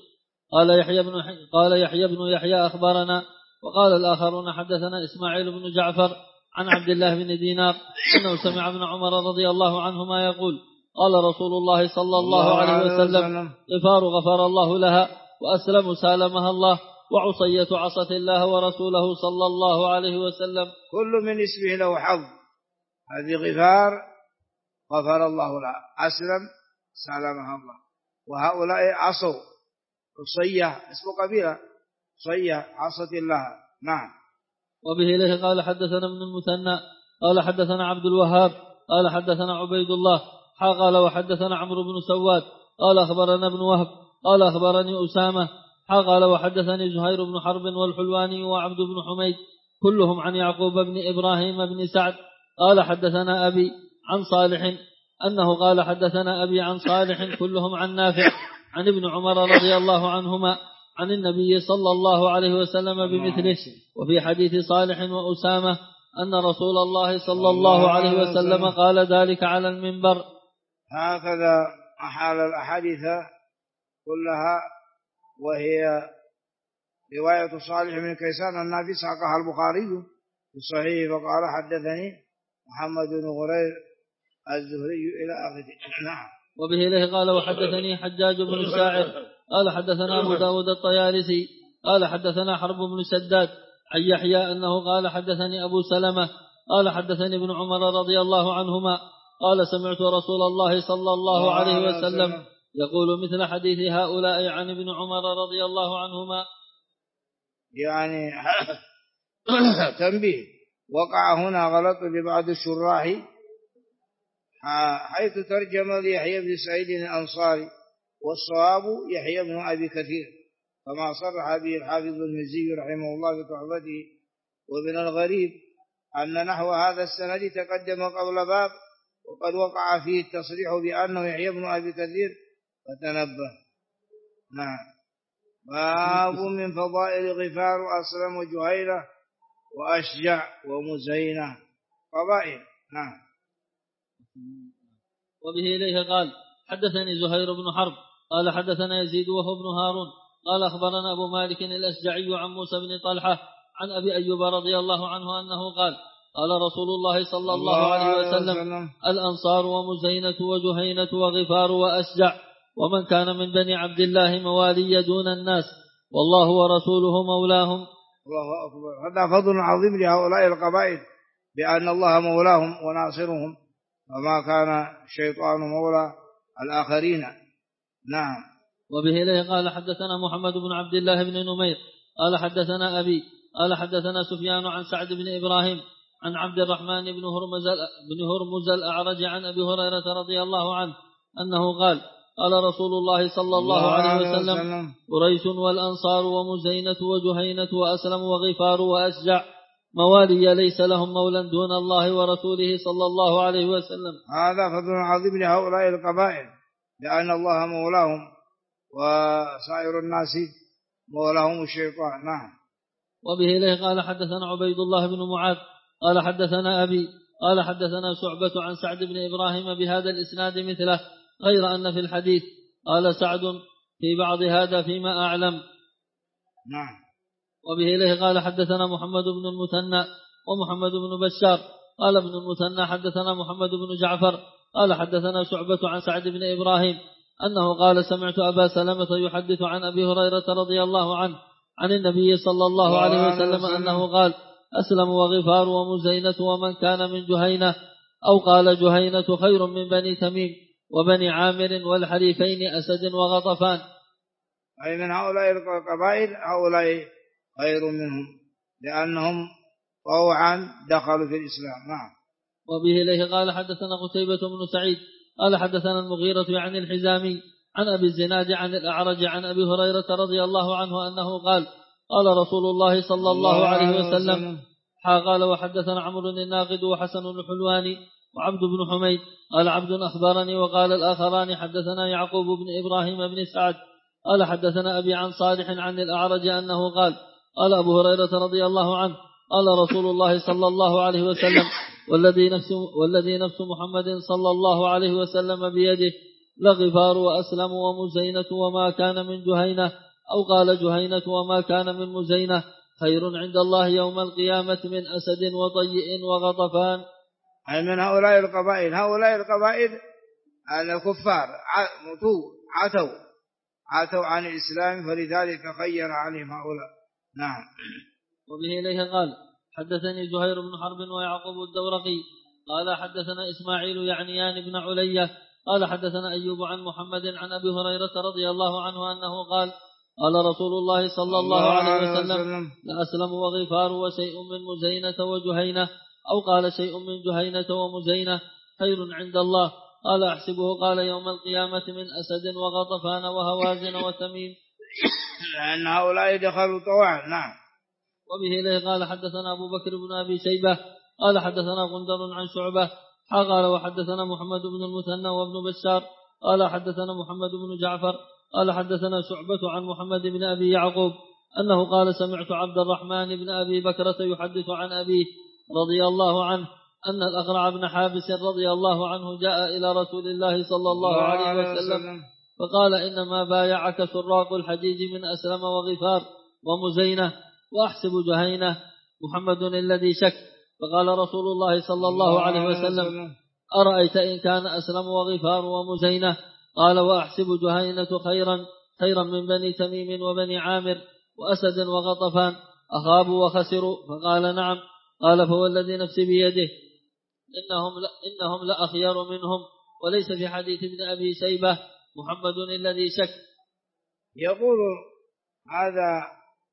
قال يحيى بن يحيى أخبرنا، وقال الآخرون حدثنا إسماعيل بن جعفر عن عبد الله بن دينار أنه سمع ابن عمر رضي الله عنهما يقول: قال رسول الله صلى الله عليه وسلم: غفار غفر الله لها، وأسلم سالمها الله، وعصية عصت الله ورسوله صلى الله عليه وسلم. كل من اسمه له حظ، هذه غفار غفر الله لها، أسلم سالمها الله، وهؤلاء عصوا. عصية اسم قبيلة، عصية عصت الله. نعم. وبه إليه قال حدثنا ابن المثنى قال حدثنا عبد الوهاب قال حدثنا عبيد الله قال وحدثنا عمرو بن سواد قال أخبرنا ابن وهب قال أخبرني أسامة قال وحدثني زهير بن حرب والحلواني وعبد بن حميد كلهم عن يعقوب بن إبراهيم بن سعد قال حدثنا أبي عن صالح أنه قال حدثنا أبي عن صالح كلهم عن نافع عن ابن عمر رضي الله عنهما عن النبي صلى الله عليه وسلم بمثله. وفي حديث صالح وأسامة أن رسول الله صلى الله عليه وسلم قال ذلك على المنبر. هكذا أحال الأحاديث كلها، وهي رواية صالح بن كيسان النافي ساقها البخاري في الصحيح، وقال حدثني محمد بن غرير الزهري إلى آخره. نعم. وبه إليه قال وحدثني حجاج بن الشاعر قال حدثنا أبو داود الطيالسي قال حدثنا حرب بن سداد عن يحيى أنه قال حدثني أبو سلمة قال حدثني ابن عمر رضي الله عنهما قال سمعت رسول الله صلى الله عليه وسلم يقول مثل حديث هؤلاء عن ابن عمر رضي الله عنهما. يعني تنبيه، وقع هنا غلط لبعض الشراح حيث ترجم ليحيى بن سعيد الأنصاري، والصواب يحيى بن أبي كثير كما صرح به الحافظ المزي رحمه الله في تحفته. ومن الغريب أن نحو هذا السند تقدم قبل باب وقد وقع فيه التصريح بأنه يحيى بن أبي كثير فتنبه. نعم. باب من فضائل غفار وأسلم وجهينة وأشجع ومزينة، فضائل. نعم. وبه إليه قال حدثني زهير بن حرب قال حدثنا يزيد وهو ابن هارون قال أخبرنا أبو مالك الأشجعي عن موسى بن طلحة عن أبي أيوب رضي الله عنه أنه قال قال رسول الله صلى الله عليه وسلم الأنصار ومزينة وجهينة وغفار وأشجع ومن كان من بني عبد الله موالي دون الناس والله ورسوله مولاهم. الله أكبر. هذا فضل عظيم لهؤلاء القبائل بأن الله مولاهم وناصرهم، وما كان الشيطان مولى الآخرين. نعم. وبه إليه قال حدثنا محمد بن عبد الله بن نمير قال حدثنا أبي قال حدثنا سفيان عن سعد بن إبراهيم عن عبد الرحمن بن هرمز الأعرج عن أبي هريرة رضي الله عنه أنه قال قال رسول الله صلى الله عليه وسلم قريش والأنصار ومزينة وجهينة وأسلم وغفار وأشجع موالي ليس لهم مولى دون الله ورسوله صلى الله عليه وسلم. هذا فضل عظيم لهؤلاء القبائل لأن الله مولاهم وسائر الناس مولاهم الشيطان. نعم. وبه إليه قال حدثنا عبيد الله بن معاذ قال حدثنا أبي قال حدثنا شعبة عن سعد بن إبراهيم بهذا الإسناد مثله غير أن في الحديث قال سعد في بعض هذا فيما أعلم. نعم. وبه إليه قال حدثنا محمد بن المثنى ومحمد بن بشار قال ابن المثنى حدثنا محمد بن جعفر قال حدثنا شعبة عن سعد بن إبراهيم أنه قال سمعت أبا سلمة يحدث عن أبي هريرة رضي الله عنه عن النبي صلى الله عليه وسلم أنه قال أسلم وغفار ومزينة ومن كان من جهينة أو قال جهينة خير من بني تميم وبني عامر والحليفين أسد وغطفان. أي من هؤلاء القبائل هؤلاء خير منهم لأنهم طوعا دخلوا في الإسلام. نعم. وبه إليه قال حدثنا قتيبة بن سعيد قال حدثنا المغيرة عن الحزامي عن أبي الزناد عن الأعرج عن أبي هريرة رضي الله عنه أنه قال قال رسول الله صلى الله عليه وسلم قال وحدثنا عمرو الناقد وحسن الحلواني وعبد بن حميد قال عبد أخبرني وقال الآخران حدثنا يعقوب بن إبراهيم بن سعد قال حدثنا أبي عن صالح عن الأعرج أنه قال قال أبو هريرة رضي الله عنه قال رسول الله صلى الله عليه وسلم والذي نفس محمد صلى الله عليه وسلم بيده لغفار وأسلم ومزينة وما كان من جهينة أو قال جهينة وما كان من مزينة خير عند الله يوم القيامة من أسد وطيء وغطفان. أي من هؤلاء القبائل الكفار عتوا عن الإسلام فلذلك خير عليهم هؤلاء. نعم. وبه إليه قال حدثني زهير بن حرب ويعقوب الدورقي قال حدثنا إسماعيل يعنيان بن علية قال حدثنا أيوب عن محمد عن أبي هريرة رضي الله عنه أنه قال قال رسول الله صلى الله عليه وسلم لأسلم وغفار وشيء من مزينة وجهينة أو قال شيء من جهينة ومزينة خير عند الله قال أحسبه قال يوم القيامة من أسد وغطفان وهوازن وتميم لأن هؤلاء دخلوا طوعا. نعم. وبه إليه قال حدثنا أبو بكر بن أبي شيبة قال حدثنا غندر عن شعبة قال وحدثنا محمد بن المثنى وابن بشار قال حدثنا محمد بن جعفر قال حدثنا شعبة عن محمد بن أبي يعقوب أنه قال سمعت عبد الرحمن بن أبي بكرة يحدث عن أبيه رضي الله عنه أن الأقرع بن حابس رضي الله عنه جاء إلى رسول الله صلى الله عليه وسلم فقال إنما بايعك سراق الحجيج من أسلم وغفار ومزينة وأحسب جهينة محمد الذي شك. فقال رسول الله صلى الله عليه وسلم أرأيت إن كان أسلم وغفار ومزينة قال وأحسب جهينة خيرا من بني تميم وبني عامر وأسد وغطفان أخابوا وخسروا. فقال نعم. قال فوالذي نفسي بيده إنهم لأخير منهم وليس في حديث ابن أبي شيبة محمد الذي شك. يقول هذا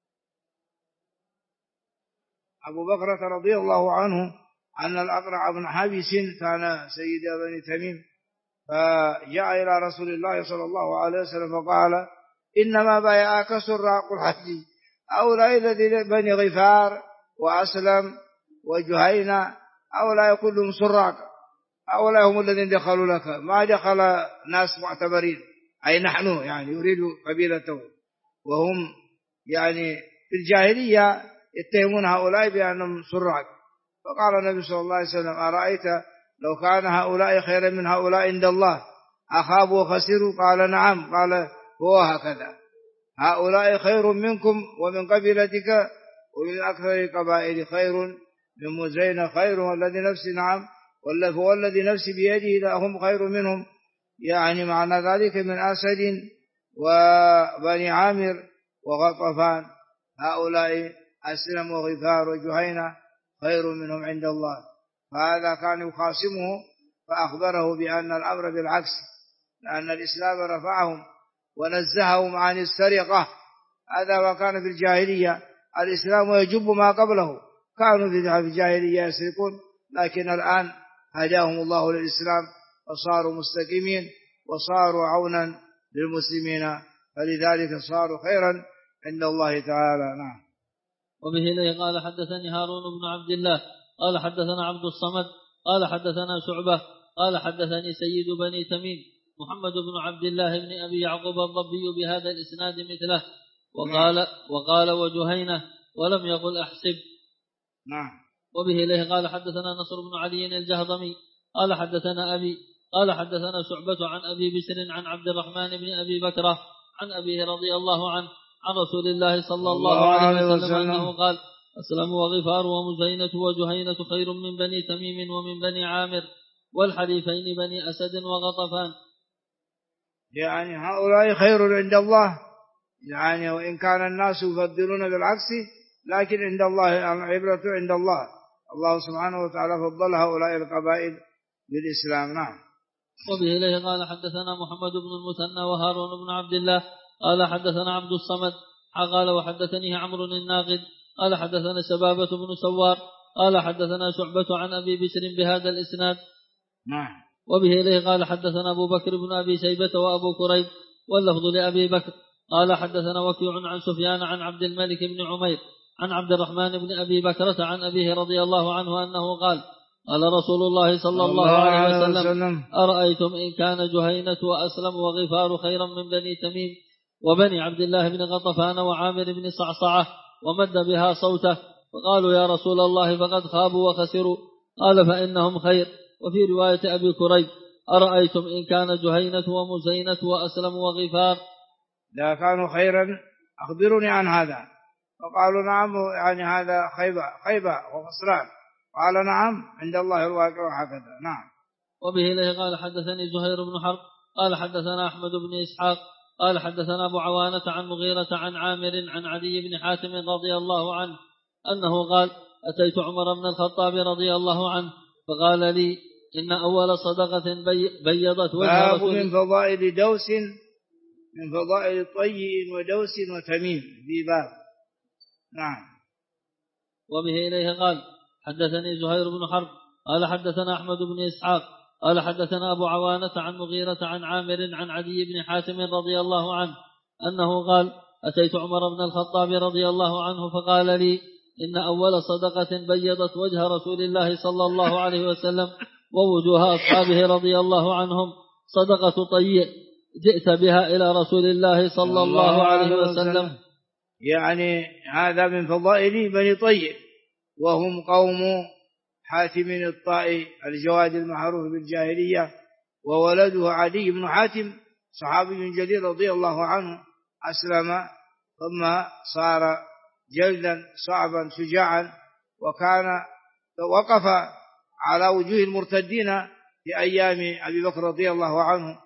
أبو بكر رضي الله عنه أن الأقرع بن حابس كان سيد بني تميم فجاء إلى رسول الله صلى الله عليه وسلم فقال إنما بايعك سراق الحجيج أولئك الذين بني غفار وأسلم وجهينة أولئك كلهم سراق أولئك هم الذين دخلوا لك ما دخل ناس معتبرين أي نحن يعني يريد قبيلته وهم يعني في الجاهلية يتهمون هؤلاء بأنهم سراق. فقال النبي صلى الله عليه وسلم أرأيت لو كان هؤلاء خيرا من هؤلاء عند الله أخابوا وخسروا قال نعم. قال هو هكذا هؤلاء خير منكم ومن قبيلتك ومن أكثر القبائل خير من مزين خير والذي نفسي نعم والذي نفسي بيده هم خير منهم يعني معنى ذلك من أسد وبني عامر وغطفان هؤلاء أسلم وغفار وجهينة خير منهم عند الله. فهذا كان يخاصمه فأخبره بأن الأمر بالعكس لأن الإسلام رفعهم ونزههم عن السرقة. هذا وكان في الجاهلية الإسلام يجب ما قبله كانوا في الجاهلية يسرقون لكن الآن هداهم الله للإسلام وصاروا مستقيمين وصاروا عونا للمسلمين، فلذلك صاروا خيرا عند الله تعالى. نعم. وبه إليه قال حدثني هارون بن عبد الله قال حدثنا عبد الصمد قال حدثنا شعبة قال حدثني سيد بني تميم محمد بن عبد الله بن أبي يعقوب الضبي بهذا الإسناد مثله، وقال وجهينة ولم يقل أحسب. نعم. وبه إليه قال حدثنا نصر بن علي الجهضمي قال حدثنا أبي قال حدثنا شعبة عن أبي بشر عن عبد الرحمن بن أبي بكرة عن أبيه رضي الله عنه عن رسول الله صلى الله عليه وسلم أنه قال أسلم وغفار ومزينة وجهينة خير من بني تميم ومن بني عامر والحليفين بني أسد وغطفان. يعني هؤلاء خير عند الله، يعني وإن كان الناس يفضلون بالعكس، لكن عند الله العبرة عند الله. الله سبحانه وتعالى فضل هؤلاء القبائل بالإسلام. نعم. وبه إليه قال حدثنا محمد بن المثنى وهارون بن عبد الله قال حدثنا عبد الصمد قال وحدثني عمرو الناقد قال حدثنا شبابة بن سوار قال حدثنا شعبة عن أبي بشر بهذا الإسناد. نعم. وبه إليه قال حدثنا أبو بكر بن أبي شيبة وأبو كريب واللفظ لأبي بكر قال حدثنا وكيع عن سفيان عن عبد الملك بن عمير عن عبد الرحمن بن أبي بكرة عن أبيه رضي الله عنه أنه قال قال رسول الله صلى الله عليه وسلم أرأيتم إن كان جهينة وأسلم وغفار خيرا من بني تميم وبني عبد الله بن غطفان وعامر بن صعصعة ومد بها صوته، فقالوا يا رسول الله فقد خابوا وخسروا، قال فإنهم خير. وفي رواية أبي كريب أرأيتم إن كان جهينة ومزينة وأسلم وغفار لا كانوا خيرا أخبروني عن هذا، فقالوا نعم، يعني هذا خيبة وخسران، قال نعم عند الله الواقع وهكذا. نعم. وبه إليه قال حدثني زهير بن حرب قال حدثنا أحمد بن إسحاق قال حدثنا أبو عوانة عن مغيرة عن عامر عن عدي بن حاتم رضي الله عنه أنه قال أتيت عمر بن الخطاب رضي الله عنه فقال لي إن أول صدقة بيضت وجه باب من فضائل دوس، من فضائل طيء ودوس وتميم في باب. نعم. وبه إليه قال حدثني زهير بن حرب قال حدثنا أحمد بن إسحاق قال حدثنا أبو عوانة عن مغيرة عن عامر عن عدي بن حاتم رضي الله عنه أنه قال أتيت عمر بن الخطاب رضي الله عنه فقال لي إن أول صدقة بيضت وجه رسول الله صلى الله عليه وسلم ووجوه أصحابه رضي الله عنهم صدقة طيء جئت بها إلى رسول الله صلى الله عليه وسلم. يعني هذا من فضائل بني طيء، وهم قوم حاتم الطائي الجواد المعروف بالجاهلية، وولده عدي بن حاتم صحابي جليل رضي الله عنه، أسلم ثم صار جلدا صعبا شجاعا، وكان وقف على وجوه المرتدين في أيام أبي بكر رضي الله عنه،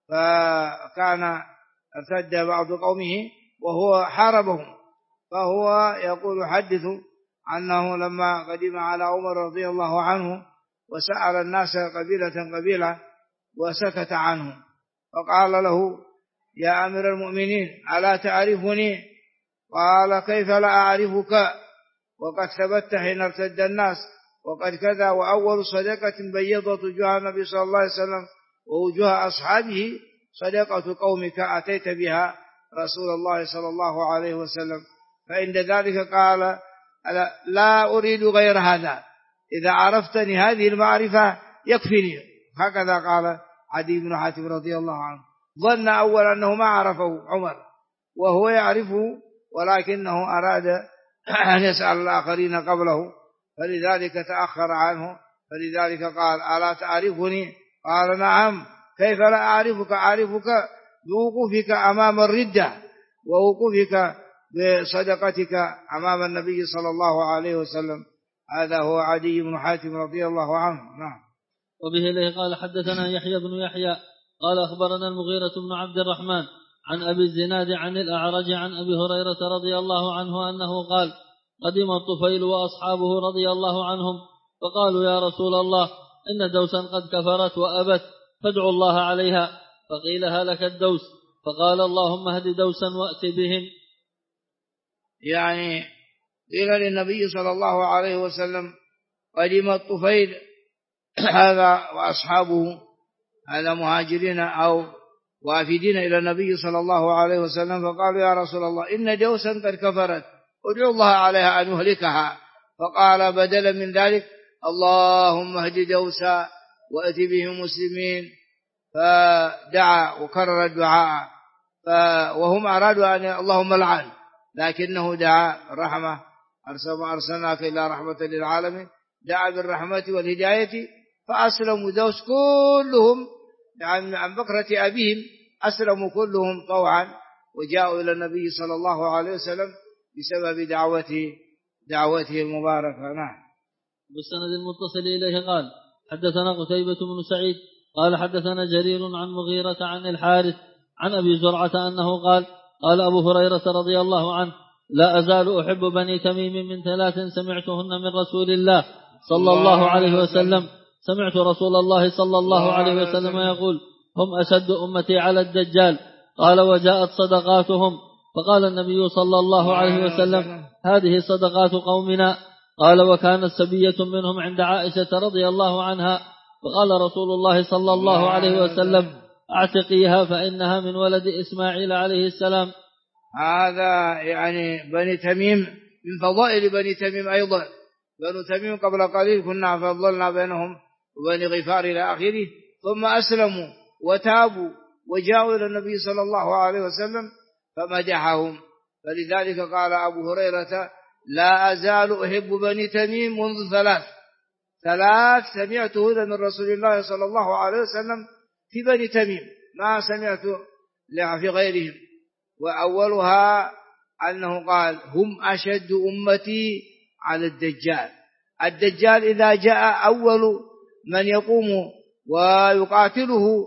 فكان ارتد بعض قومه وهو حاربهم، فهو يقول حدث أنه لما قدم على عمر رضي الله عنه وسأل الناس قبيلة وسكت عنه، فقال له يا أمير المؤمنين ألا تعرفني؟ قال كيف لا أعرفك وقد ثبت حين ارتد الناس وقد كذا، وأول صدقة بيضت وجوه النبي صلى الله عليه وسلم ووجوه أصحابه صدقة قومك أتيت بها رسول الله صلى الله عليه وسلم. فعند ذلك قال لا أريد غير هذا، إذا عرفتني هذه المعرفة يكفيني، هكذا قال عدي بن حاتم رضي الله عنه. ظن أول أنه ما عرفه عمر وهو يعرفه، ولكنه أراد أن يسأل الآخرين قبله، فلذلك تأخر عنه، فلذلك قال ألا تعرفني؟ قال نعم، كيف لا أعرفك؟ أعرفك بوقوفك أمام الردة ووقوفك بصدقتك أمام النبي صلى الله عليه وسلم. هذا هو عدي بن حاتم رضي الله عنه. نعم. وبه إليه قال حدثنا يحيى بن يحيى قال أخبرنا المغيرة بن عبد الرحمن عن أبي الزناد عن الأعرج عن أبي هريرة رضي الله عنه أنه قال قدم الطفيل وأصحابه رضي الله عنهم فقالوا يا رسول الله إن دوسا قد كفرت وأبت فادعوا الله عليها، فقيل هلك الدوس، فقال اللهم اهد دوسا وأت بهم. يعني قيل للنبي صلى الله عليه وسلم قدم الطفيل هذا وأصحابه هذا مهاجرين أو وافدين إلى النبي صلى الله عليه وسلم، فقالوا يا رسول الله إن دوسا قد كفرت، ادعو الله عليها أن يهلكها. فقال بدلا من ذلك اللهم اهد دوسا وأت بهم مسلمين، فدعا وكرر الدعاء، وهم أرادوا أن اللهم لعن، لكنه دعا الرحمة، أرسلناك إلى رحمة للعالمين، دعا بالرحمة والهداية، فأسلموا دوس كلهم عن بكرة أبيهم، أسلموا كلهم طوعا وجاءوا إلى النبي صلى الله عليه وسلم بسبب دعوته المباركة. نعم. بالسند المتصل إليه قال حدثنا قتيبة بن سعيد قال حدثنا جرير عن مغيرة عن الحارث عن أبي زرعة أنه قال قال أبو هريرة رضي الله عنه لا أزال أحب بني تميم من 3 سمعتهن من رسول الله صلى الله عليه وسلم. سمعت رسول الله صلى الله عليه وسلم يقول هم أشد أمتي على الدجال. قال وجاءت صدقاتهم، فقال النبي صلى الله عليه وسلم هذه صدقات قومنا. قال وكانت سبية منهم عند عائشة رضي الله عنها، فقال رسول الله صلى الله عليه وسلم اعتقيها فإنها من ولد إسماعيل عليه السلام. هذا يعني بني تميم من فضائل بني تميم أيضا. بنو تميم قبل قليل كنا فضلنا بينهم وبني غفار إلى آخره، ثم أسلموا وتابوا وجاءوا إلى النبي صلى الله عليه وسلم فمدحهم. فلذلك قال أبو هريرة لا أزال أحب بني تميم منذ 3 سمعته من رسول الله صلى الله عليه وسلم في بني تميم، ما سمعت في غيرهم. وأولها أنه قال هم أشد أمتي على الدجال. الدجال إذا جاء أول من يقوم ويقاتله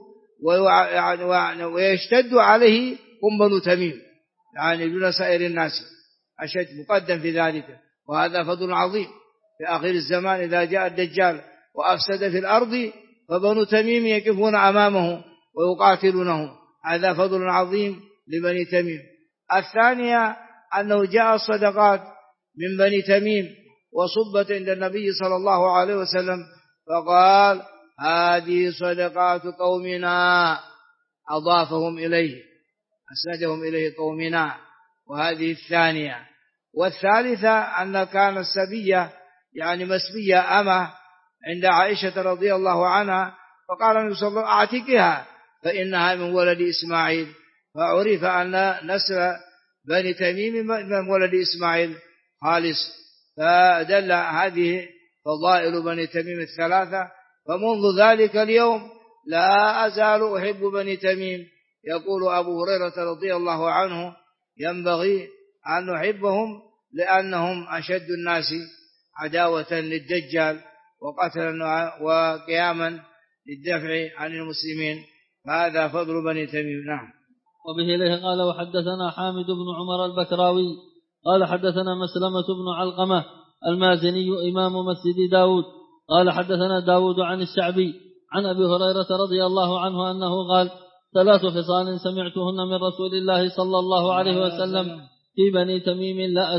ويشتد عليه هم بنو تميم، يعني دون سائر الناس، أشد مقدم في ذلك. وهذا فضل عظيم في آخر الزمان. إذا جاء الدجال وأفسد في الأرض فبنو تميم يقفون أمامه ويقاتلونه، هذا فضل عظيم لبني تميم. الثانية أنه جاء الصدقات من بني تميم وصبت عند النبي صلى الله عليه وسلم، فقال هذه صدقات قومنا، أضافهم إليه، أسندهم إليه قومنا. وهذه الثانية. والثالثة أن كان السبية يعني مسبية أمة عند عائشة رضي الله عنها، فقال النبي صلى الله عليه وسلم أعتقها فإنها من ولد إسماعيل، فعرف أن نسل بني تميم من ولد إسماعيل خالص. فدل هذه فضائل بني تميم 3. فمنذ ذلك اليوم لا أزال أحب بني تميم. يقول أبو هريرة رضي الله عنه ينبغي أن نحبهم لأنهم أشد الناس عداوة للدجال وقتلا وقياما للدفع عن المسلمين، فهذا فضل بني تميم. نعم. وبه إليه قال وحدثنا حامد بن عمر البكراوي قال حدثنا مسلمة بن علقمة المازني إمام مسجد داود قال حدثنا داود عن الشعبي عن أبي هريرة رضي الله عنه أنه قال 3 خصال سمعتهن من رسول الله صلى الله عليه وسلم في بني تميم لا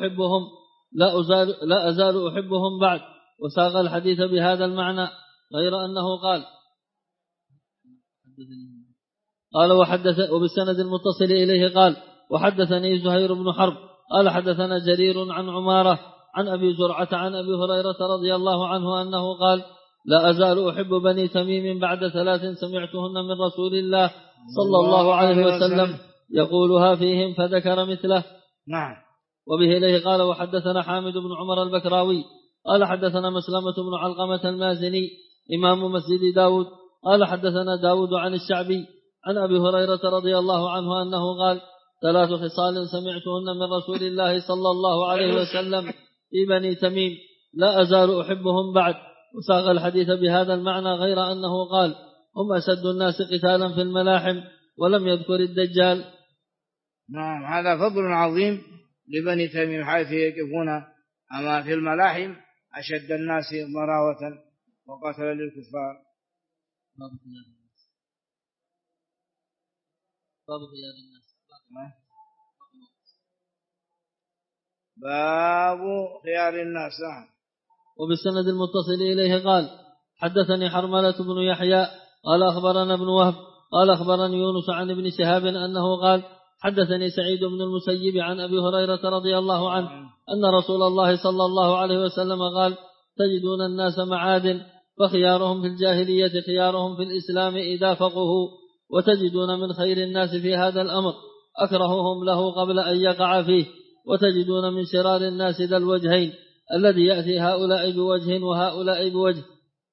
أزال أحبهم بعد. وساق الحديث بهذا المعنى غير أنه قال وبالسند المتصل إليه قال وحدثني زهير بن حرب قال حدثنا جرير عن عمارة عن أبي زرعة عن أبي هريرة رضي الله عنه أنه قال لا أزال أحب بني تميم بعد 3 سمعتهن من رسول الله صلى الله عليه وسلم يقولها فيهم، فذكر مثله. نعم. وبه إليه قال وحدثنا حامد بن عمر البكراوي قال حدثنا مسلمة بن علقمة المازني إمام مسجد داود قال حدثنا داود عن الشعبي عن أبي هريرة رضي الله عنه أنه قال 3 خصال سمعتهن من رسول الله صلى الله عليه وسلم في بني تميم لا أزال أحبهم بعد. وساق الحديث بهذا المعنى غير أنه قال هم أشد الناس قتالا في الملاحم ولم يذكر الدجال. نعم. هذا فضل عظيم لبني تميم حيث يقفون أما في الملاحم أشد الناس ضراوة وقتلا للكفار. باب خيار الناس. وبالسند المتصل إليه قال حدثني حرملة بن يحيى قال أخبرنا ابن وهب قال أخبرني يونس عن ابن شهاب أنه قال حدثني سعيد بن المسيب عن أبي هريرة رضي الله عنه أن رسول الله صلى الله عليه وسلم قال تجدون الناس معادن فخيارهم في الجاهلية خيارهم في الإسلام إذا فقهوا وتجدون من خير الناس في هذا الأمر أكرههم له قبل أن يقع فيه وتجدون من شرار الناس ذا الوجهين الذي يأتي هؤلاء بوجه وهؤلاء بوجه.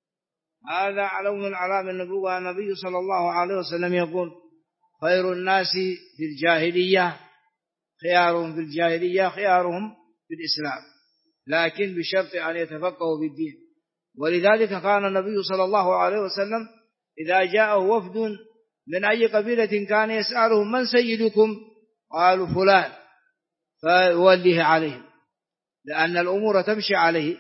هذا علم من علام النبوة. النبي صلى الله عليه وسلم يقول خير الناس في الجاهلية خيارهم في الجاهلية خيارهم في الإسلام، لكن بشرط أن يتفقهوا في الدين. ولذلك كان النبي صلى الله عليه وسلم إذا جاءه وفد من أي قبيلة كان يسألهم من سيدكم؟ قالوا فلان، فيوليه عليهم، لأن الأمور تمشي عليه،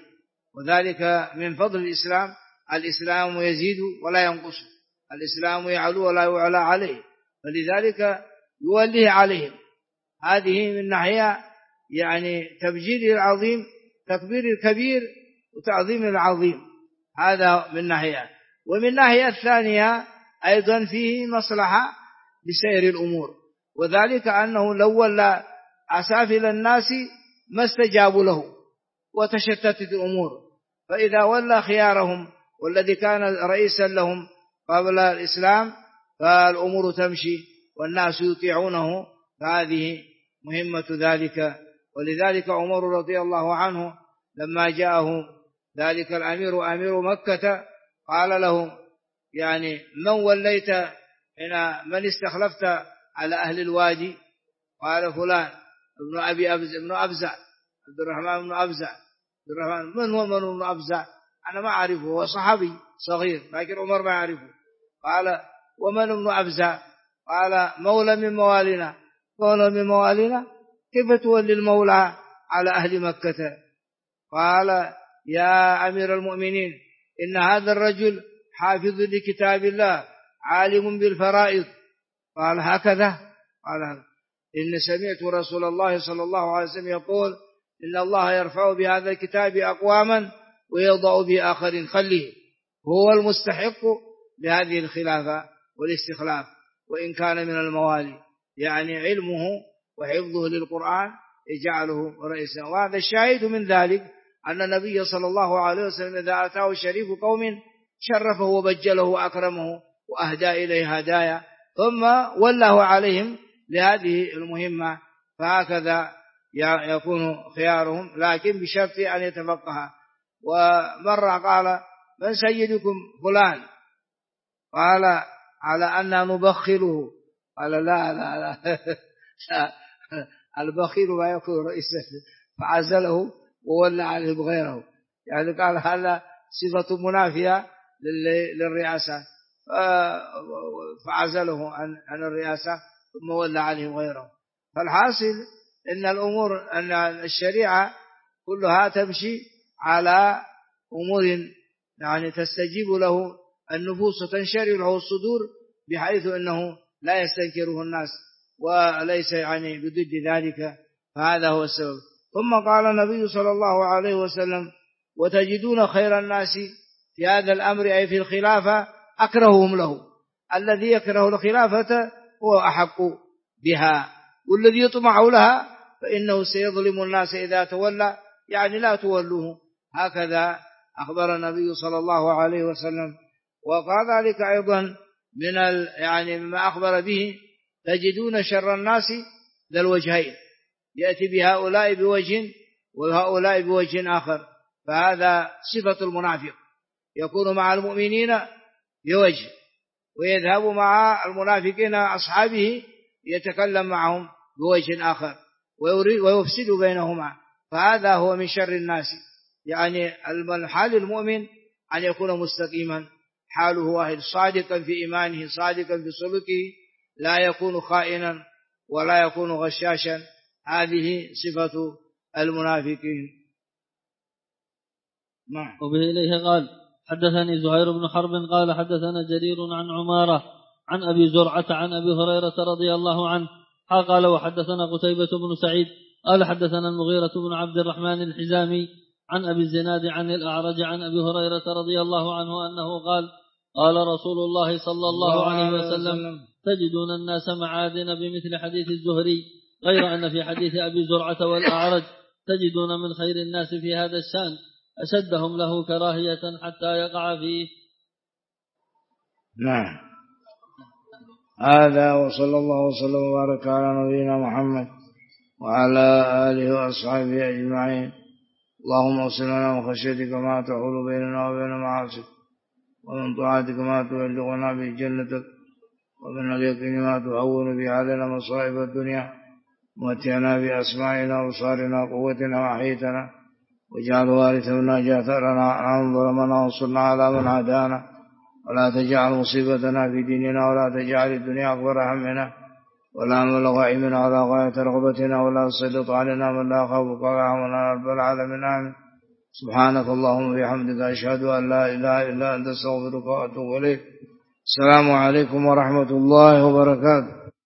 وذلك من فضل الإسلام. الإسلام يزيد ولا ينقص، الإسلام يعلو ولا يعلى عليه، فلذلك يوليه عليهم. هذه من ناحية يعني تبجيل العظيم، تكبير الكبير وتعظيم العظيم، هذا من ناحية. ومن ناحية الثانية أيضا فيه مصلحة لسير الأمور، وذلك أنه لو ولى أسافل الناس ما استجابوا له وتشتتت الأمور، فإذا ولى خيارهم والذي كان رئيسا لهم قبل الإسلام فالأمور تمشي والناس يطيعونه، فهذه مهمة ذلك. ولذلك عمر رضي الله عنه لما جاءه ذلك الأمير أمير مكة قال له يعني من وليت هنا، من استخلفت على أهل الوادي؟ قال فلان ابن أبي أبزع، ابن أبزع، عبد الرحمن بن أبزع. عبد الرحمن من هو من ابن أبزع؟ أنا ما أعرفه، هو صحابي صغير لكن عمر ما يعرفه. قال ومن ابن أبزع؟ قال مولى من موالينا. مولى من موالينا؟ كيف تولي المولى على أهل مكة؟ قال يا أمير المؤمنين إن هذا الرجل حافظ لكتاب الله عالم بالفرائض. قال هكذا؟ قال إن سمعت رسول الله صلى الله عليه وسلم يقول إن الله يرفع بهذا الكتاب أقواما ويضع بآخرين، خليه، هو المستحق لهذه الخلافة والاستخلاف وإن كان من الموالي، يعني علمه وحفظه للقرآن يجعله رئيسا. وهذا الشاهد من ذلك أن النبي صلى الله عليه وسلم إذا أتاه شريف قوم شرفه وبجله وأكرمه وأهدى إليه هدايا ثم ولاه عليهم لهذه المهمة، فهكذا يكون خيارهم، لكن بشرط أن يتفقه. ومرة قال من سيدكم؟ فلان. قال على أن نبخله. قال لا لا لا البخيل ما يكون رئيسا، فعزله وولى عليه بغيره، يعني قال هذا صفة منافية للرئاسة، فعزله عن الرئاسة ثم ولى عليه غيره. فالحاصل إن الأمور أن الشريعة كلها تمشي على أمور يعني تستجيب له النفوس وتنشرح له الصدور، بحيث أنه لا يستنكره الناس وليس يعني بضد ذلك، فهذا هو السبب. ثم قال النبي صلى الله عليه وسلم وتجدون خير الناس في هذا الأمر أي في الخلافة أكرههم له. الذي يكره الخلافة هو أحق بها، والذي يطمع لها فإنه سيظلم الناس إذا تولى، يعني لا تولوه. هكذا أخبر النبي صلى الله عليه وسلم. وقال ذلك أيضا من يعني مما أخبر به تجدون شر الناس ذا الوجهين، يأتي بهؤلاء بوجه وهؤلاء بوجه آخر، فهذا صفة المنافق، يكون مع المؤمنين بوجه ويذهب مع المنافقين أصحابه يتكلم معهم بوجه آخر ويفسد بينهما، فهذا هو من شر الناس. يعني حال المؤمن أن يكون مستقيما، حاله واحد، صادقا في إيمانه، صادقا في سلوكه، لا يكون خائنا ولا يكون غشاشا، هذه صفة المنافقين. وبه إليه قال حدثني زهير بن حرب قال حدثنا جرير عن عمارة عن أبي زرعة عن أبي هريرة رضي الله عنه قال وحدثنا قتيبة بن سعيد قال حدثنا المغيرة بن عبد الرحمن الحزامي عن أبي الزناد عن الأعرج عن أبي هريرة رضي الله عنه أنه قال قال رسول الله صلى الله عليه وسلم تجدون الناس معادن بمثل حديث الزهري، غير أن في حديث أبي زرعة والأعرج تجدون من خير الناس في هذا الشأن أشدهم له كراهية حتى يقع فيه. نعم. هذا وصلى الله وسلم وبارك على نبينا محمد وعلى آله وأصحابه أجمعين. اللهم اغفر لنا من خشيتك ما تحول بيننا وبين معاصيك، ومن طاعتك ما تبلغنا به جنتك، ومن اليقين ما تهون به علينا مصائب الدنيا، ومتعنا بأسماعنا وأبصارنا وقوتنا وأحييتنا، واجعل وارث منا جاثرنا عن ظلمنا وانصرنا على من عادانا، ولا تجعل مصيبتنا في ديننا، ولا تجعل الدنيا أكبر همنا ولا مبلغ علمنا ولا غاية رغبتنا، ولا تسلط علينا من لا يخافك ولا يرحمنا رب العالمين. آمين. سبحانك اللهم وبحمدك أشهد أن لا إله إلا أنت أستغفرك وأتوب إليك. السلام عليكم ورحمة الله وبركاته.